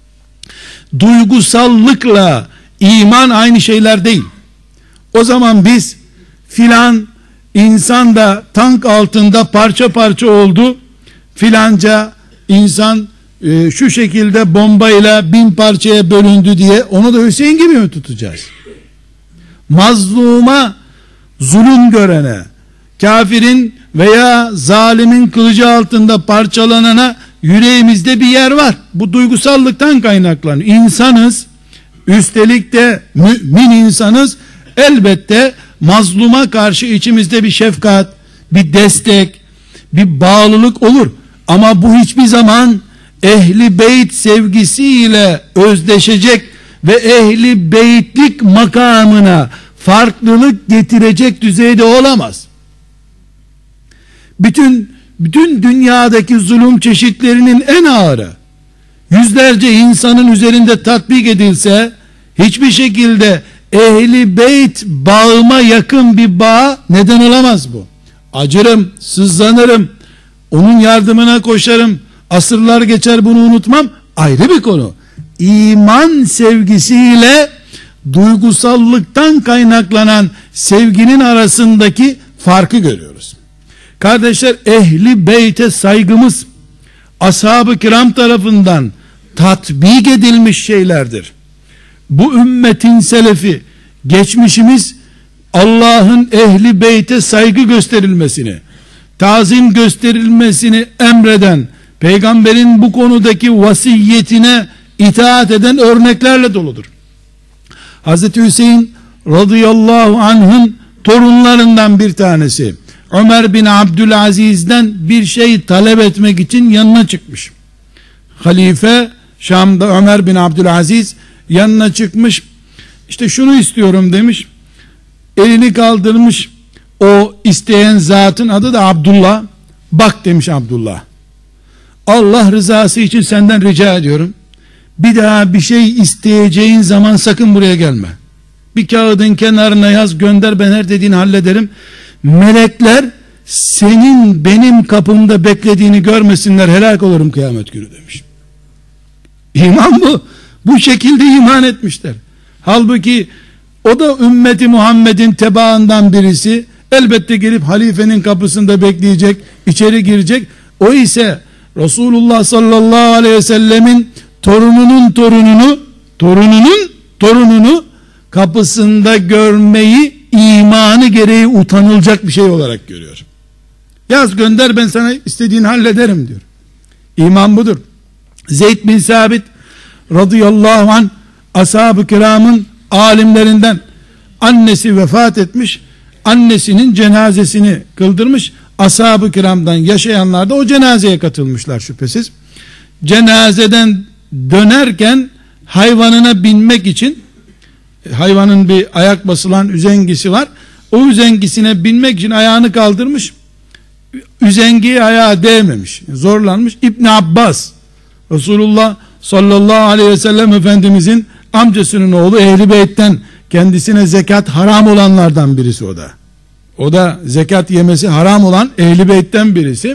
Speaker 1: Duygusallıkla iman aynı şeyler değil. O zaman biz filan insan da tank altında parça parça oldu, filanca insan e, şu şekilde bombayla bin parçaya bölündü diye onu da Hüseyin gibi mi tutacağız? Mazluma, zulüm görene, kafirin veya zalimin kılıcı altında parçalanana yüreğimizde bir yer var. Bu duygusallıktan kaynaklanıyor. İnsanız, üstelik de mümin insanız. Elbette mazluma karşı içimizde bir şefkat, bir destek, bir bağlılık olur. Ama bu hiçbir zaman ehli beyt sevgisiyle özdeşecek ve ehli beytlik makamına farklılık getirecek düzeyde olamaz. Bütün bütün dünyadaki zulüm çeşitlerinin en ağırı yüzlerce insanın üzerinde tatbik edilse hiçbir şekilde ehli beyt bağıma yakın bir bağ neden olamaz bu. acırım, sızlanırım, onun yardımına koşarım, asırlar geçer bunu unutmam, ayrı bir konu. İman sevgisiyle duygusallıktan kaynaklanan sevginin arasındaki farkı görüyoruz. Kardeşler, ehli beyte saygımız ashab-ı kiram tarafından tatbik edilmiş şeylerdir. Bu ümmetin selefi, geçmişimiz Allah'ın ehli beyte saygı gösterilmesini, tazim gösterilmesini emreden, peygamberin bu konudaki vasiyetine itaat eden örneklerle doludur. Hazreti Hüseyin radıyallahu anh'ın torunlarından bir tanesi Ömer bin Abdülaziz'den bir şey talep etmek için yanına çıkmış. Halife Şam'da Ömer bin Abdülaziz yanına çıkmış. İşte şunu istiyorum demiş. Elini kaldırmış. O isteyen zatın adı da Abdullah. Bak demiş Abdullah, Allah rızası için senden rica ediyorum, bir daha bir şey isteyeceğin zaman sakın buraya gelme. Bir kağıdın kenarına yaz, gönder, ben her dediğini hallederim. Melekler senin benim kapımda beklediğini görmesinler, helak olurum kıyamet günü demiş. İman bu. Bu şekilde iman etmişler. Halbuki o da ümmeti Muhammed'in tebaından birisi, elbette gelip halifenin kapısında bekleyecek, içeri girecek. O ise Resulullah sallallahu aleyhi ve sellemin torununun torununu torununun torununu kapısında görmeyi imanı gereği utanılacak bir şey olarak görüyor. Yaz, gönder, ben sana istediğini hallederim diyor. İman budur. Zeyd bin Sabit radıyallahu anh ashab-ı kiramın alimlerinden, annesi vefat etmiş, annesinin cenazesini kıldırmış. Ashab-ı kiramdan yaşayanlar da o cenazeye katılmışlar şüphesiz. Cenazeden dönerken hayvanına binmek için, hayvanın bir ayak basılan üzengisi var, o üzengisine binmek için ayağını kaldırmış, üzengiye ayağı değmemiş, zorlanmış. İbn Abbas, Resulullah sallallahu aleyhi ve sellem Efendimizin amcasının oğlu, Ehl-i Beyt'ten, kendisine zekat haram olanlardan birisi o da. O da zekat yemesi haram olan Ehl-i Beyt'ten birisi.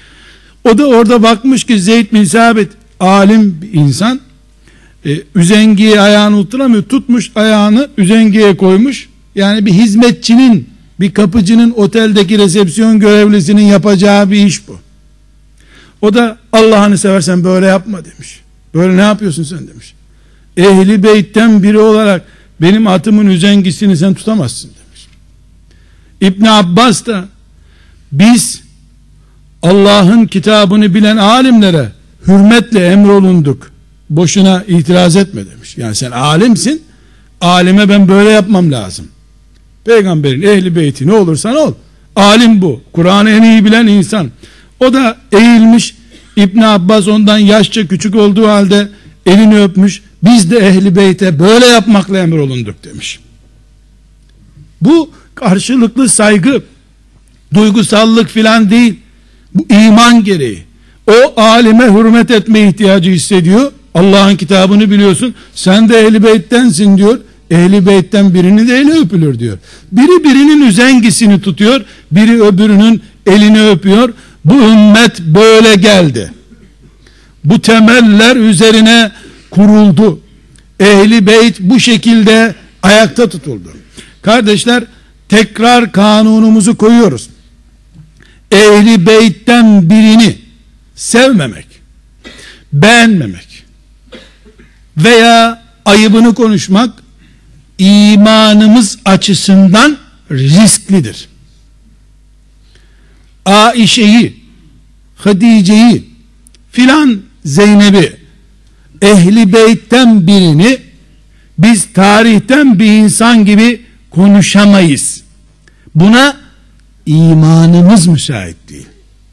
Speaker 1: O da orada bakmış ki Zeyd bin Sabit alim bir insan, e, üzengiye ayağını tutturamıyor, tutmuş ayağını üzengiye koymuş. Yani bir hizmetçinin, bir kapıcının, oteldeki resepsiyon görevlisinin yapacağı bir iş bu. O da Allah'ını seversen böyle yapma demiş. Böyle ne yapıyorsun sen demiş. Ehl-i Beyt'ten biri olarak benim atımın üzengisini sen tutamazsın demiş. İbn Abbas da biz Allah'ın kitabını bilen alimlere hürmetle emrolunduk, boşuna itiraz etme demiş. Yani sen alimsin, alime ben böyle yapmam lazım. Peygamberin ehli beyti ne olursan ol, alim bu, Kur'an'ı en iyi bilen insan. O da eğilmiş, İbn Abbas ondan yaşça küçük olduğu halde elini öpmüş, biz de ehli beyte böyle yapmakla emrolunduk demiş. Bu karşılıklı saygı, duygusallık filan değil, bu iman gereği. O alime hürmet etme ihtiyacı hissediyor, Allah'ın kitabını biliyorsun, sen de ehli beyttensin diyor, ehli beytten birinin de eli öpülür diyor. Biri birinin üzengisini tutuyor, biri öbürünün elini öpüyor. Bu ümmet böyle geldi. Bu temeller üzerine kuruldu. Ehli beyt bu şekilde ayakta tutuldu. Kardeşler, tekrar kanunumuzu koyuyoruz. Ehli beytten birini sevmemek, beğenmemek veya ayıbını konuşmak imanımız açısından risklidir. Aişe'yi, Hadice'yi filan, Zeynep'i, ehli beytten birini biz tarihten bir insan gibi konuşamayız. Buna imanımız müsait değil.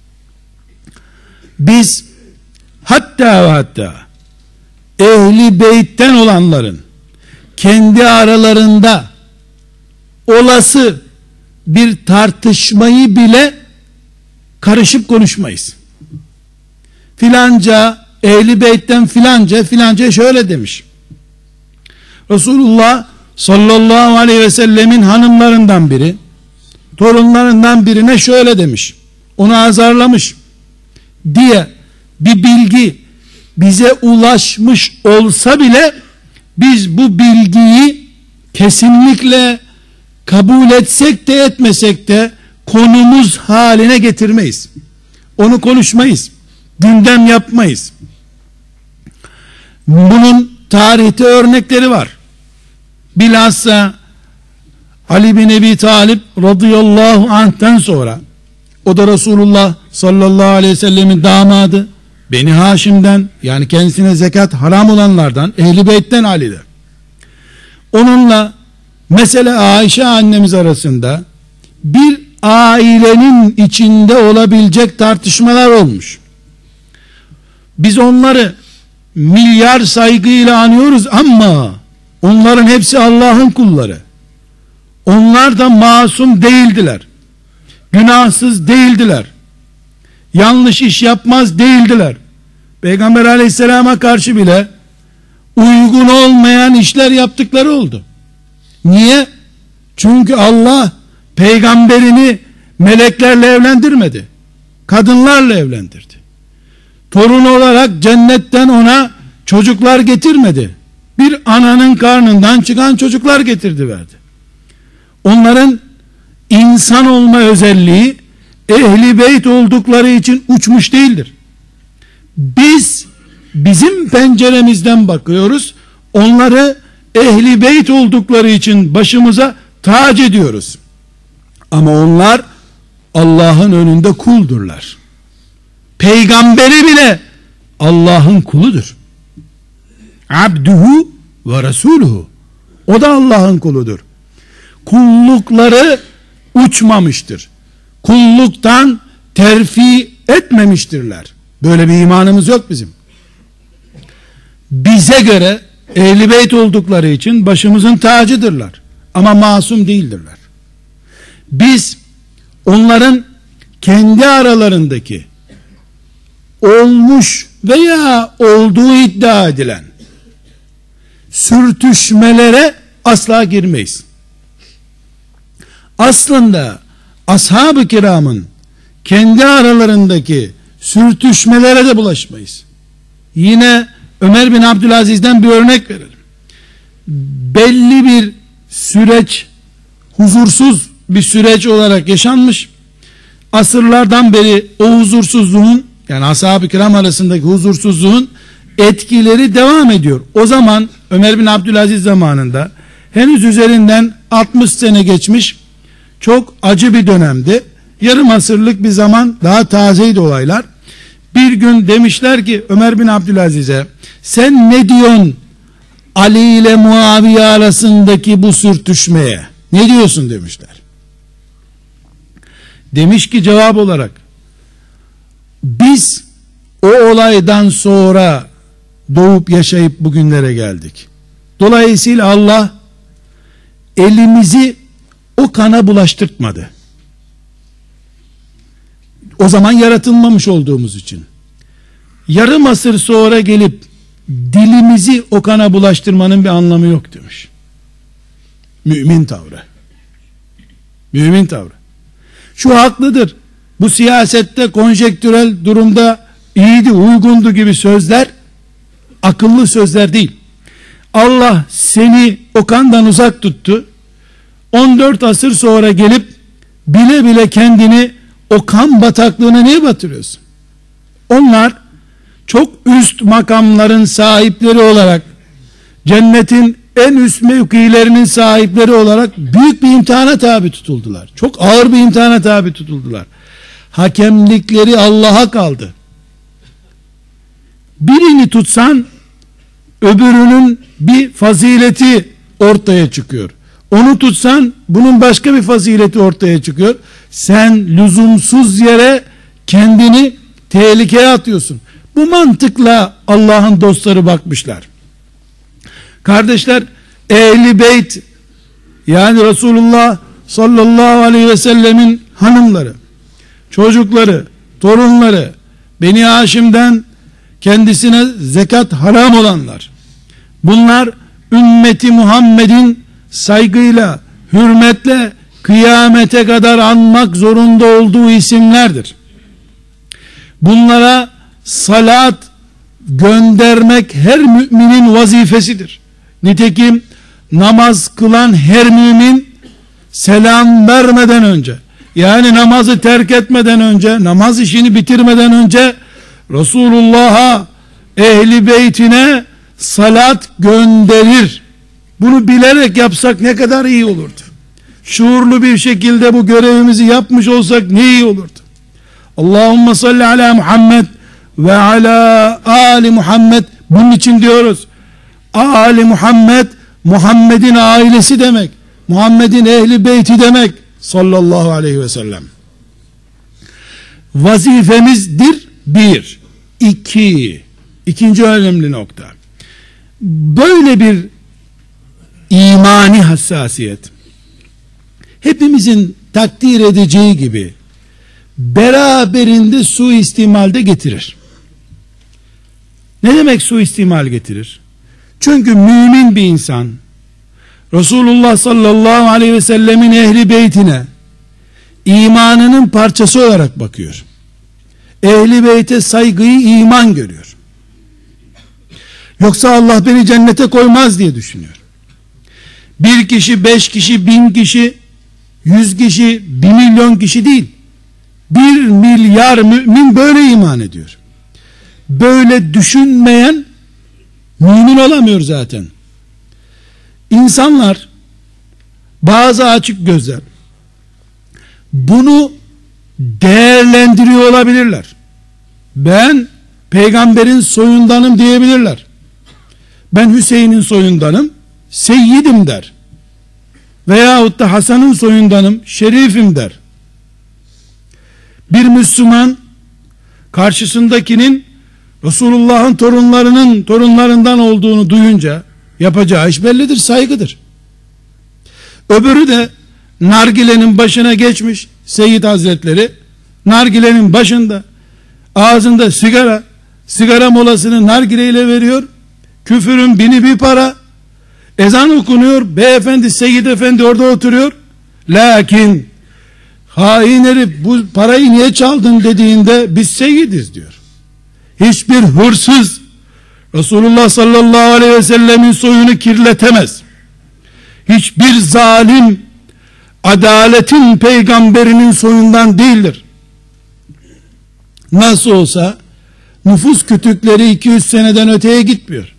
Speaker 1: Biz hatta ve hatta ehli beytten olanların kendi aralarında olası bir tartışmayı bile karışıp konuşmayız. Filanca ehli beytten filanca filanca şöyle demiş. Resulullah sallallahu aleyhi ve sellemin hanımlarından biri, torunlarından birine şöyle demiş, onu azarlamış diye bir bilgi bize ulaşmış olsa bile biz bu bilgiyi kesinlikle kabul etsek de etmesek de konumuz haline getirmeyiz. Onu konuşmayız. Gündem yapmayız. Bunun tarihte örnekleri var. Bilhassa Ali bin Ebi Talib radıyallahu anh'ten sonra, o da Resulullah sallallahu aleyhi ve sellemin damadı, Beni Haşim'den, yani kendisine zekat haram olanlardan, Ehl-i Beyt'ten Ali'de. Onunla mesela Ayşe annemiz arasında bir ailenin içinde olabilecek tartışmalar olmuş. Biz onları milyar saygıyla anıyoruz ama onların hepsi Allah'ın kulları. Onlar da masum değildiler. Günahsız değildiler. Yanlış iş yapmaz değildiler. Peygamber aleyhisselama karşı bile uygun olmayan işler yaptıkları oldu. Niye? Çünkü Allah peygamberini meleklerle evlendirmedi. Kadınlarla evlendirdi. Torun olarak cennetten ona çocuklar getirmedi. Bir ananın karnından çıkan çocuklar getirdi verdi. Onların insan olma özelliği Ehl-i Beyt oldukları için uçmuş değildir. Biz bizim penceremizden bakıyoruz. Onları Ehl-i Beyt oldukları için başımıza tac ediyoruz. Ama onlar Allah'ın önünde kuldurlar. Peygamberi bile Allah'ın kuludur. Abduhu ve Resuluhu. O da Allah'ın kuludur. Kullukları uçmamıştır. Kulluktan terfi etmemiştirler. Böyle bir imanımız yok bizim. Bize göre Ehl-i Beyt oldukları için başımızın tacıdırlar. Ama masum değildirler. Biz onların kendi aralarındaki olmuş veya olduğu iddia edilen sürtüşmelere asla girmeyiz. Aslında ashab-ı kiramın kendi aralarındaki sürtüşmelere de bulaşmayız. Yine Ömer bin Abdülaziz'den bir örnek verelim. Belli bir süreç, huzursuz bir süreç olarak yaşanmış. Asırlardan beri o huzursuzluğun, yani ashab-ı kiram arasındaki huzursuzluğun etkileri devam ediyor. O zaman Ömer bin Abdülaziz zamanında henüz üzerinden altmış sene geçmiş, çok acı bir dönemdi. Yarım asırlık bir zaman, daha tazeydi olaylar. Bir gün demişler ki Ömer bin Abdülaziz'e, sen ne diyorsun Ali ile Muaviye arasındaki bu sürtüşmeye? Ne diyorsun demişler. Demiş ki cevap olarak, biz o olaydan sonra doğup yaşayıp bugünlere geldik. Dolayısıyla Allah elimizi o kana bulaştırtmadı. O zaman yaratılmamış olduğumuz için. Yarım asır sonra gelip dilimizi o kana bulaştırmanın bir anlamı yok demiş. Mümin tavrı. Mümin tavrı. Şu haklıdır. Bu siyasette konjektürel durumda iyiydi, uygundu gibi sözler akıllı sözler değil. Allah seni o kandan uzak tuttu. on dört asır sonra gelip bile bile kendini o kan bataklığına niye batırıyorsun? Onlar çok üst makamların sahipleri olarak, cennetin en üst mevkilerinin sahipleri olarak büyük bir imtihana tabi tutuldular. Çok ağır bir imtihana tabi tutuldular. Hakemlikleri Allah'a kaldı. Birini tutsan öbürünün bir fazileti ortaya çıkıyor. Onu tutsan bunun başka bir fazileti ortaya çıkıyor. Sen lüzumsuz yere kendini tehlikeye atıyorsun. Bu mantıkla Allah'ın dostları bakmışlar. Kardeşler, Ehl-i Beyt, yani Resulullah sallallahu aleyhi ve sellemin hanımları, çocukları, torunları, Beni Haşim'den kendisine zekat haram olanlar, bunlar ümmeti Muhammed'in saygıyla, hürmetle, kıyamete kadar anmak zorunda olduğu isimlerdir. Bunlara salat göndermek her müminin vazifesidir. Nitekim namaz kılan her mümin selam vermeden önce, yani namazı terk etmeden önce, namaz işini bitirmeden önce Resulullah'a, ehli beytine salat gönderir. Bunu bilerek yapsak ne kadar iyi olurdu. Şuurlu bir şekilde bu görevimizi yapmış olsak ne iyi olurdu. Allahumme salli ala Muhammed ve ala Ali Muhammed. Bunun için diyoruz. Ali Muhammed, Muhammed'in ailesi demek. Muhammed'in ehli beyti demek. Sallallahu aleyhi ve sellem. Vazifemizdir bir. İki. İkinci önemli nokta. Böyle bir imani hassasiyet hepimizin takdir edeceği gibi beraberinde suistimalde getirir. Ne demek suistimal getirir? Çünkü mümin bir insan Resulullah sallallahu aleyhi ve sellemin ehli beytine imanının parçası olarak bakıyor. Ehli beyte saygıyı iman görüyor. Yoksa Allah beni cennete koymaz diye düşünüyor. Bir kişi, beş kişi, bin kişi, yüz kişi, bir milyon kişi değil. Bir milyar mümin böyle iman ediyor. Böyle düşünmeyen mümin olamıyor zaten. İnsanlar, bazı açık gözler bunu değerlendiriyor olabilirler. Ben peygamberin soyundanım diyebilirler. Ben Hüseyin'in soyundanım, seyyidim der. Veyahut da Hasan'ın soyundanım, şerifim der. Bir Müslüman karşısındakinin Resulullah'ın torunlarının torunlarından olduğunu duyunca yapacağı iş bellidir, saygıdır. Öbürü de nargilenin başına geçmiş, Seyyid Hazretleri nargilenin başında, ağzında sigara, sigara molasını nargileyle veriyor. Küfürün bini bir para. Ezan okunuyor, beyefendi Seyyid Efendi orada oturuyor. Lakin hain herif, bu parayı niye çaldın dediğinde biz seyyidiz diyor. Hiçbir hırsız Resulullah sallallahu aleyhi ve sellemin soyunu kirletemez. Hiçbir zalim adaletin peygamberinin soyundan değildir. Nasıl olsa nüfus kütükleri iki yüz seneden öteye gitmiyor.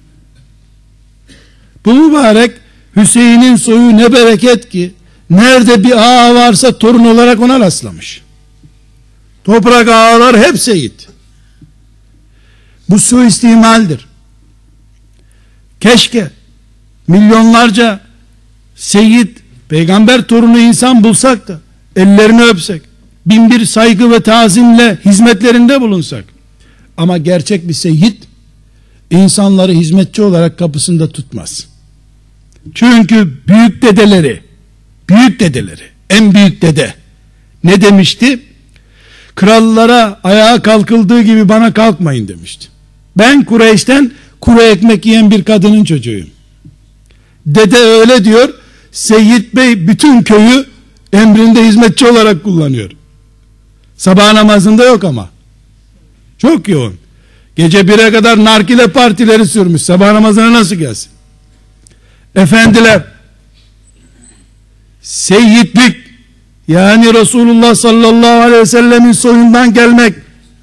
Speaker 1: Bu mübarek Hüseyin'in soyu ne bereket ki, nerede bir ağa varsa torun olarak ona rastlamış. Toprak ağalar hep seyit. Bu suistimaldir. Keşke milyonlarca seyit, peygamber torunu insan bulsak da ellerini öpsek, bin bir saygı ve tazimle hizmetlerinde bulunsak. Ama gerçek bir seyit insanları hizmetçi olarak kapısında tutmaz. Çünkü büyük dedeleri, büyük dedeleri, en büyük dede ne demişti? Krallara ayağa kalkıldığı gibi bana kalkmayın demişti. Ben Kureyş'ten kuru ekmek yiyen bir kadının çocuğuyum. Dede öyle diyor. Seyyid Bey bütün köyü emrinde hizmetçi olarak kullanıyor. Sabah namazında yok ama. Çok yoğun. Gece bire kadar nargile partileri sürmüş. Sabah namazına nasıl gelsin? Efendiler, seyyidlik, yani Resulullah sallallahu aleyhi ve sellemin soyundan gelmek,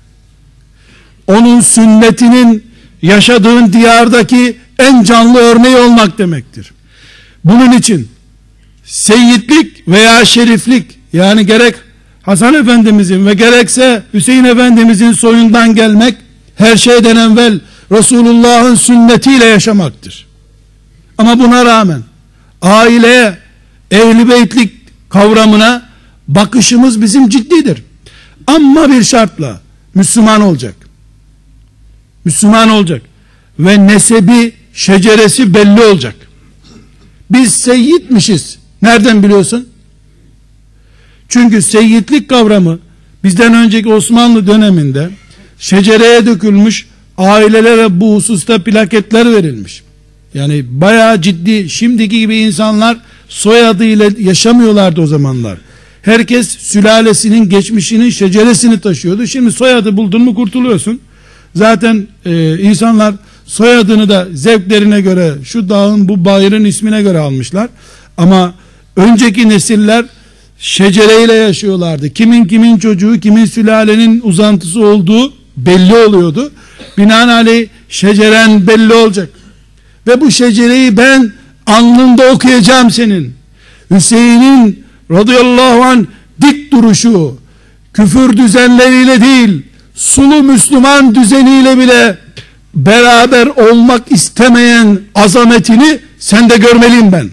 Speaker 1: onun sünnetinin yaşadığın diyardaki en canlı örneği olmak demektir. Bunun için seyyidlik veya şeriflik, yani gerek Hasan Efendimizin ve gerekse Hüseyin Efendimizin soyundan gelmek, her şeyden evvel Resulullah'ın sünnetiyle yaşamaktır. Ama buna rağmen aileye, ehli beytlik kavramına bakışımız bizim ciddidir. Ama bir şartla Müslüman olacak. Müslüman olacak ve nesebi, şeceresi belli olacak. Biz seyyidmişiz. Nereden biliyorsun? Çünkü seyyidlik kavramı bizden önceki Osmanlı döneminde şecereye dökülmüş, ailelere bu hususta plaketler verilmiş. Yani bayağı ciddi, şimdiki gibi insanlar soyadıyla yaşamıyorlardı o zamanlar. Herkes sülalesinin, geçmişinin şeceresini taşıyordu. Şimdi soyadı buldun mu kurtuluyorsun. Zaten e, insanlar soyadını da zevklerine göre, şu dağın, bu bayırın ismine göre almışlar. Ama önceki nesiller şecereyle yaşıyorlardı. Kimin kimin çocuğu, kimin sülalenin uzantısı olduğu belli oluyordu. Binaenaleyh şeceren belli olacak. Ve bu şecereyi ben alnında okuyacağım senin. Hüseyin'in radıyallahu anh dik duruşu, küfür düzenleriyle değil, sulu Müslüman düzeniyle bile beraber olmak istemeyen azametini sen de görmeliyim ben.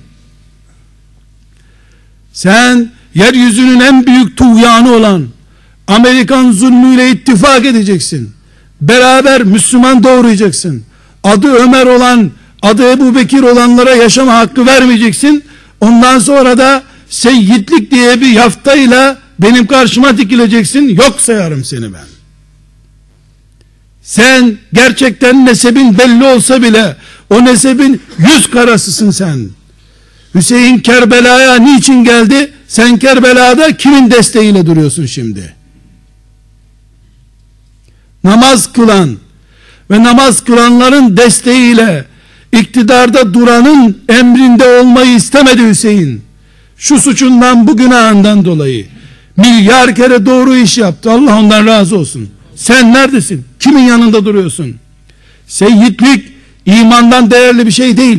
Speaker 1: Sen yeryüzünün en büyük tuğyanı olan Amerikan zulmüyle ittifak edeceksin. Beraber Müslüman doğuracaksın. Adı Ömer olan, adı Ebu Bekir olanlara yaşama hakkı vermeyeceksin. Ondan sonra da seyyidlik diye bir yaftayla benim karşıma dikileceksin. Yok sayarım seni ben. Sen gerçekten nesebin belli olsa bile o nesebin yüz karasısın sen. Hüseyin Kerbela'ya niçin geldi? Sen Kerbela'da kimin desteğiyle duruyorsun şimdi? Namaz kılan ve namaz kılanların desteğiyle iktidarda duranın emrinde olmayı istemedi Hüseyin. Şu suçundan, bu günahından dolayı milyar kere doğru iş yaptı. Allah ondan razı olsun. Sen neredesin? Kimin yanında duruyorsun? Seyyidlik imandan değerli bir şey değil.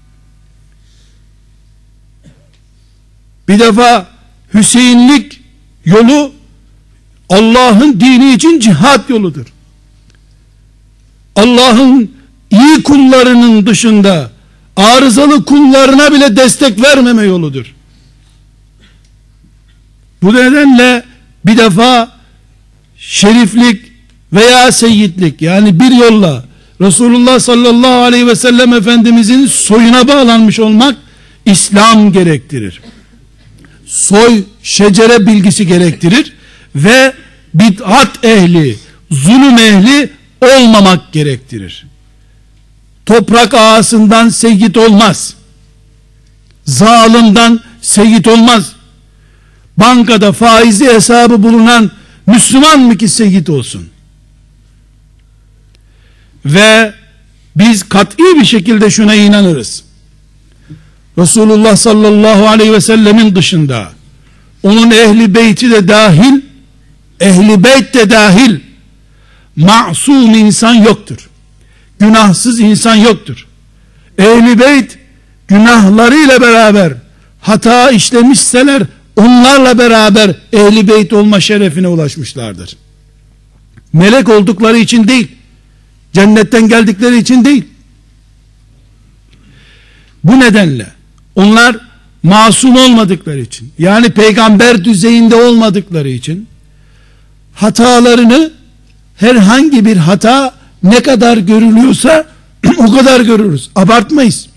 Speaker 1: Bir defa Hüseyinlik yolu Allah'ın dini için cihat yoludur. Allah'ın iyi kullarının dışında arızalı kullarına bile destek vermeme yoludur. Bu nedenle bir defa şeriflik veya seyyidlik, yani bir yolla Resulullah sallallahu aleyhi ve sellem Efendimizin soyuna bağlanmış olmak İslam gerektirir. Soy, şecere bilgisi gerektirir ve bid'at ehli, zulüm ehli olmamak gerektirir. Toprak ağasından seyyid olmaz. Zalimden seyyid olmaz. Bankada faizi hesabı bulunan Müslüman mı ki seyyid olsun? Ve biz kat'i bir şekilde şuna inanırız. Resulullah sallallahu aleyhi ve sellemin dışında onun ehli beyti de dahil, ehli beyt de dahil masum insan yoktur. Günahsız insan yoktur. Ehli beyt günahlarıyla beraber hata işlemişseler onlarla beraber ehli beyt olma şerefine ulaşmışlardır. Melek oldukları için değil, cennetten geldikleri için değil. Bu nedenle onlar masum olmadıkları için, yani peygamber düzeyinde olmadıkları için hatalarını, herhangi bir hata ne kadar görülüyorsa o kadar görürüz. Abartmayız.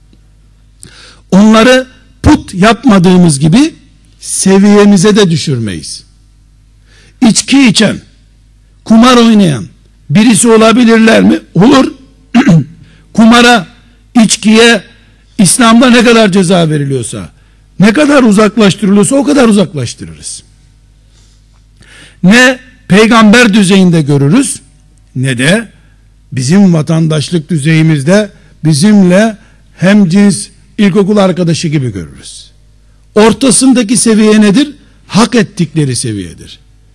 Speaker 1: Onları put yapmadığımız gibi seviyemize de düşürmeyiz. İçki içen, kumar oynayan birisi olabilirler mi? Olur. Kumara, içkiye İslam'da ne kadar ceza veriliyorsa, ne kadar uzaklaştırılıyorsa o kadar uzaklaştırırız. Ne peygamber düzeyinde görürüz, ne de bizim vatandaşlık düzeyimizde bizimle hemcins ilkokul arkadaşı gibi görürüz. Ortasındaki seviye nedir? Hak ettikleri seviyedir.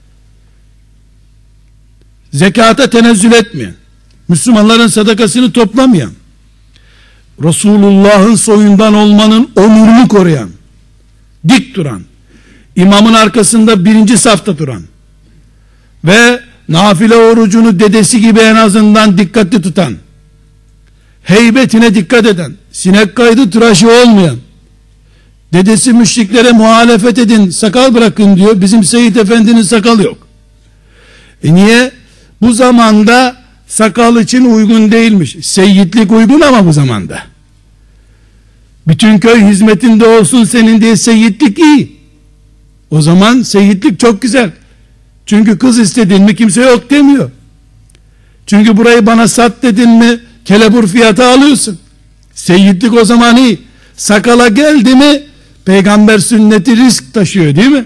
Speaker 1: Zekata tenezzül etmeyen, Müslümanların sadakasını toplamayan, Resulullah'ın soyundan olmanın onurunu koruyan, dik duran, imamın arkasında birinci safta duran ve nafile orucunu dedesi gibi en azından dikkatli tutan, heybetine dikkat eden, sinek kaydı tıraşı olmayan, dedesi müşriklere muhalefet edin, sakal bırakın diyor, bizim Seyyid Efendi'nin sakalı yok. E niye? Bu zamanda sakal için uygun değilmiş. Seyyidlik uygun ama bu zamanda. Bütün köy hizmetinde olsun senin diye seyyidlik iyi. O zaman seyyidlik çok güzel. Çünkü kız istedin mi kimse yok demiyor. Çünkü burayı bana sat dedin mi kelebur fiyatı alıyorsun. Seyyidlik o zaman iyi. Sakala geldi mi Peygamber sünneti risk taşıyor değil mi?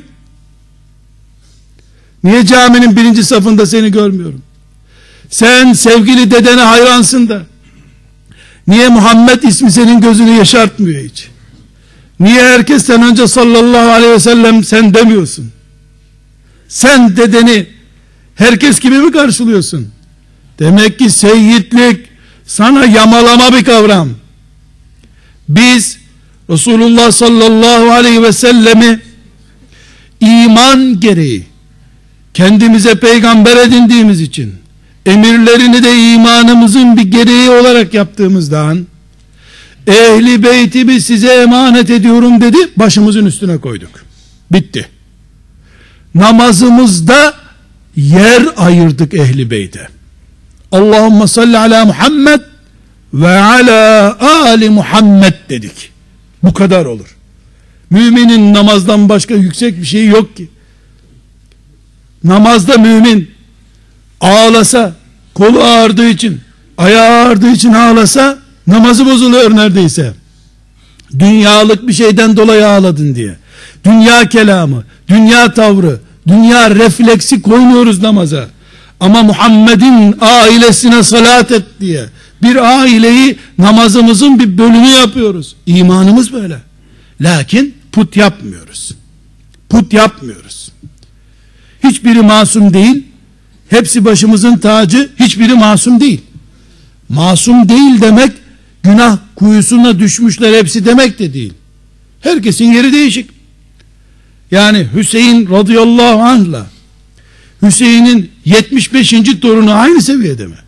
Speaker 1: Niye caminin birinci safında seni görmüyorum? Sen sevgili dedene hayransın da niye Muhammed ismi senin gözünü yaşartmıyor hiç? Niye herkesten önce sallallahu aleyhi ve sellem sen demiyorsun? Sen dedeni herkes gibi mi karşılıyorsun? Demek ki seyyidlik sana yamalama bir kavram. Biz Resulullah sallallahu aleyhi ve sellemi iman gereği kendimize peygamber edindiğimiz için, emirlerini de imanımızın bir gereği olarak yaptığımızdan, ehli beytimi size emanet ediyorum dedi, başımızın üstüne koyduk. Bitti. Namazımızda yer ayırdık ehli beyte. Allahümme salli ala Muhammed ve ala ali Muhammed dedik. Bu kadar olur. Müminin namazdan başka yüksek bir şey yok ki. Namazda mümin ağlasa, kolu ağrıdığı için, ayağı ağrıdığı için ağlasa, namazı bozuluyor neredeyse. Dünyalık bir şeyden dolayı ağladın diye. Dünya kelamı, dünya tavrı, dünya refleksi koymuyoruz namaza. Ama Muhammed'in ailesine salat et diye bir aileyi namazımızın bir bölümü yapıyoruz. İmanımız böyle. Lakin put yapmıyoruz. Put yapmıyoruz. Hiçbiri masum değil. Hepsi başımızın tacı. Hiçbiri masum değil. Masum değil demek günah kuyusuna düşmüşler hepsi demek de değil. Herkesin yeri değişik. Yani Hüseyin radıyallahu anh'la Hüseyin'in yetmiş beşinci torunu aynı seviyede mi?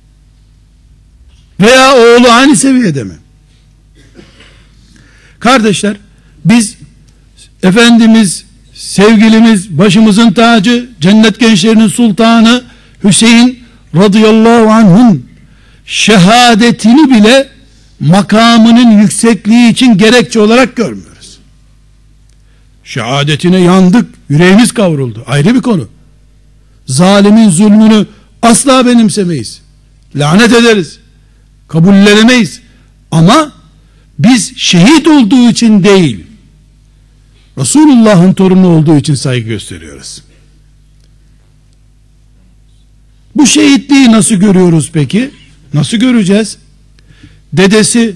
Speaker 1: Veya oğlu aynı seviyede mi? Kardeşler, biz Efendimiz, sevgilimiz, başımızın tacı, cennet gençlerinin sultanı Hüseyin radıyallahu anh'ın şehadetini bile makamının yüksekliği için gerekçe olarak görmüyoruz. Şehadetine yandık, yüreğimiz kavruldu. Ayrı bir konu. Zalimin zulmünü asla benimsemeyiz. Lanet ederiz. Kabullenemeyiz. Ama biz şehit olduğu için değil, Resulullah'ın torunu olduğu için saygı gösteriyoruz. Bu şehitliği nasıl görüyoruz peki? Nasıl göreceğiz? Dedesi,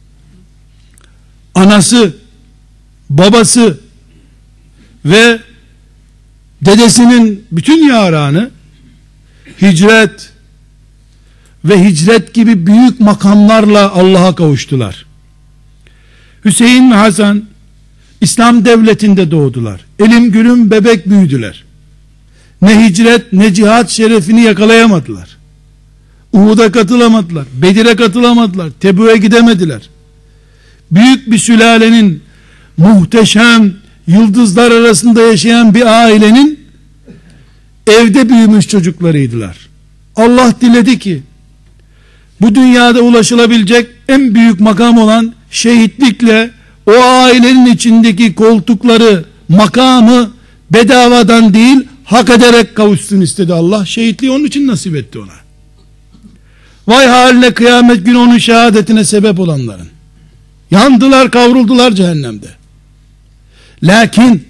Speaker 1: anası, babası ve dedesinin bütün yaranı hicret ve hicret gibi büyük makamlarla Allah'a kavuştular. Hüseyin ve Hasan İslam devletinde doğdular. Elim gülüm bebek büyüdüler. Ne hicret ne cihat şerefini yakalayamadılar. Uhud'a katılamadılar. Bedir'e katılamadılar. Tebük'e gidemediler. Büyük bir sülalenin, muhteşem yıldızlar arasında yaşayan bir ailenin evde büyümüş çocuklarıydılar. Allah diledi ki bu dünyada ulaşılabilecek en büyük makam olan şehitlikle o ailenin içindeki koltukları, makamı bedavadan değil hak ederek kavuşsun istedi Allah. Şehitliği onun için nasip etti ona. Vay haline kıyamet günü onun şehadetine sebep olanların. Yandılar, kavruldular cehennemde. Lakin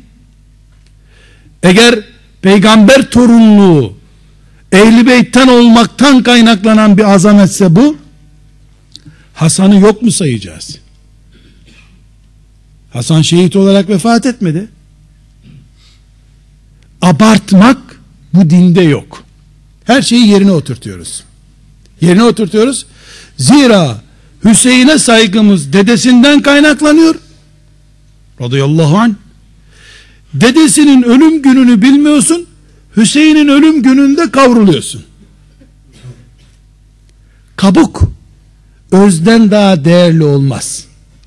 Speaker 1: eğer peygamber torunluğu Ehl-i Beyt'ten olmaktan kaynaklanan bir azametse bu, Hasan'ı yok mu sayacağız? Hasan şehit olarak vefat etmedi. Abartmak bu dinde yok. Her şeyi yerine oturtuyoruz. Yerine oturtuyoruz. Zira Hüseyin'e saygımız dedesinden kaynaklanıyor. Radıyallahu anh. Dedesinin ölüm gününü bilmiyorsun. Hüseyin'in ölüm gününde kavruluyorsun. Kabuk özden daha değerli olmaz.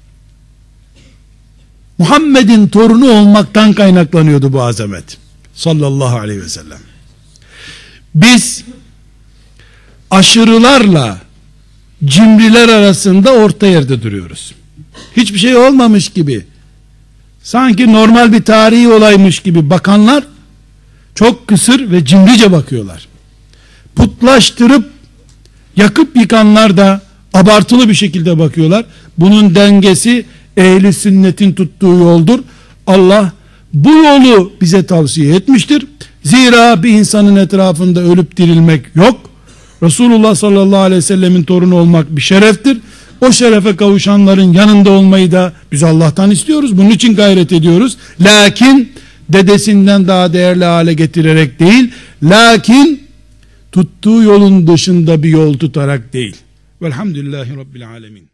Speaker 1: Muhammed'in torunu olmaktan kaynaklanıyordu bu azamet. Sallallahu aleyhi ve sellem. Biz aşırılarla cimriler arasında orta yerde duruyoruz. Hiçbir şey olmamış gibi, sanki normal bir tarihi olaymış gibi bakanlar çok kısır ve cimrice bakıyorlar. Putlaştırıp yakıp yıkanlar da abartılı bir şekilde bakıyorlar. Bunun dengesi ehli sünnetin tuttuğu yoldur. Allah bu yolu bize tavsiye etmiştir. Zira bir insanın etrafında ölüp dirilmek yok. Resulullah sallallahu aleyhi ve sellemin torunu olmak bir şereftir. O şerefe kavuşanların yanında olmayı da biz Allah'tan istiyoruz. Bunun için gayret ediyoruz. Lakin dedesinden daha değerli hale getirerek değil, lakin tuttuğu yolun dışında bir yol tutarak değil. Velhamdülillahi Rabbil alemin.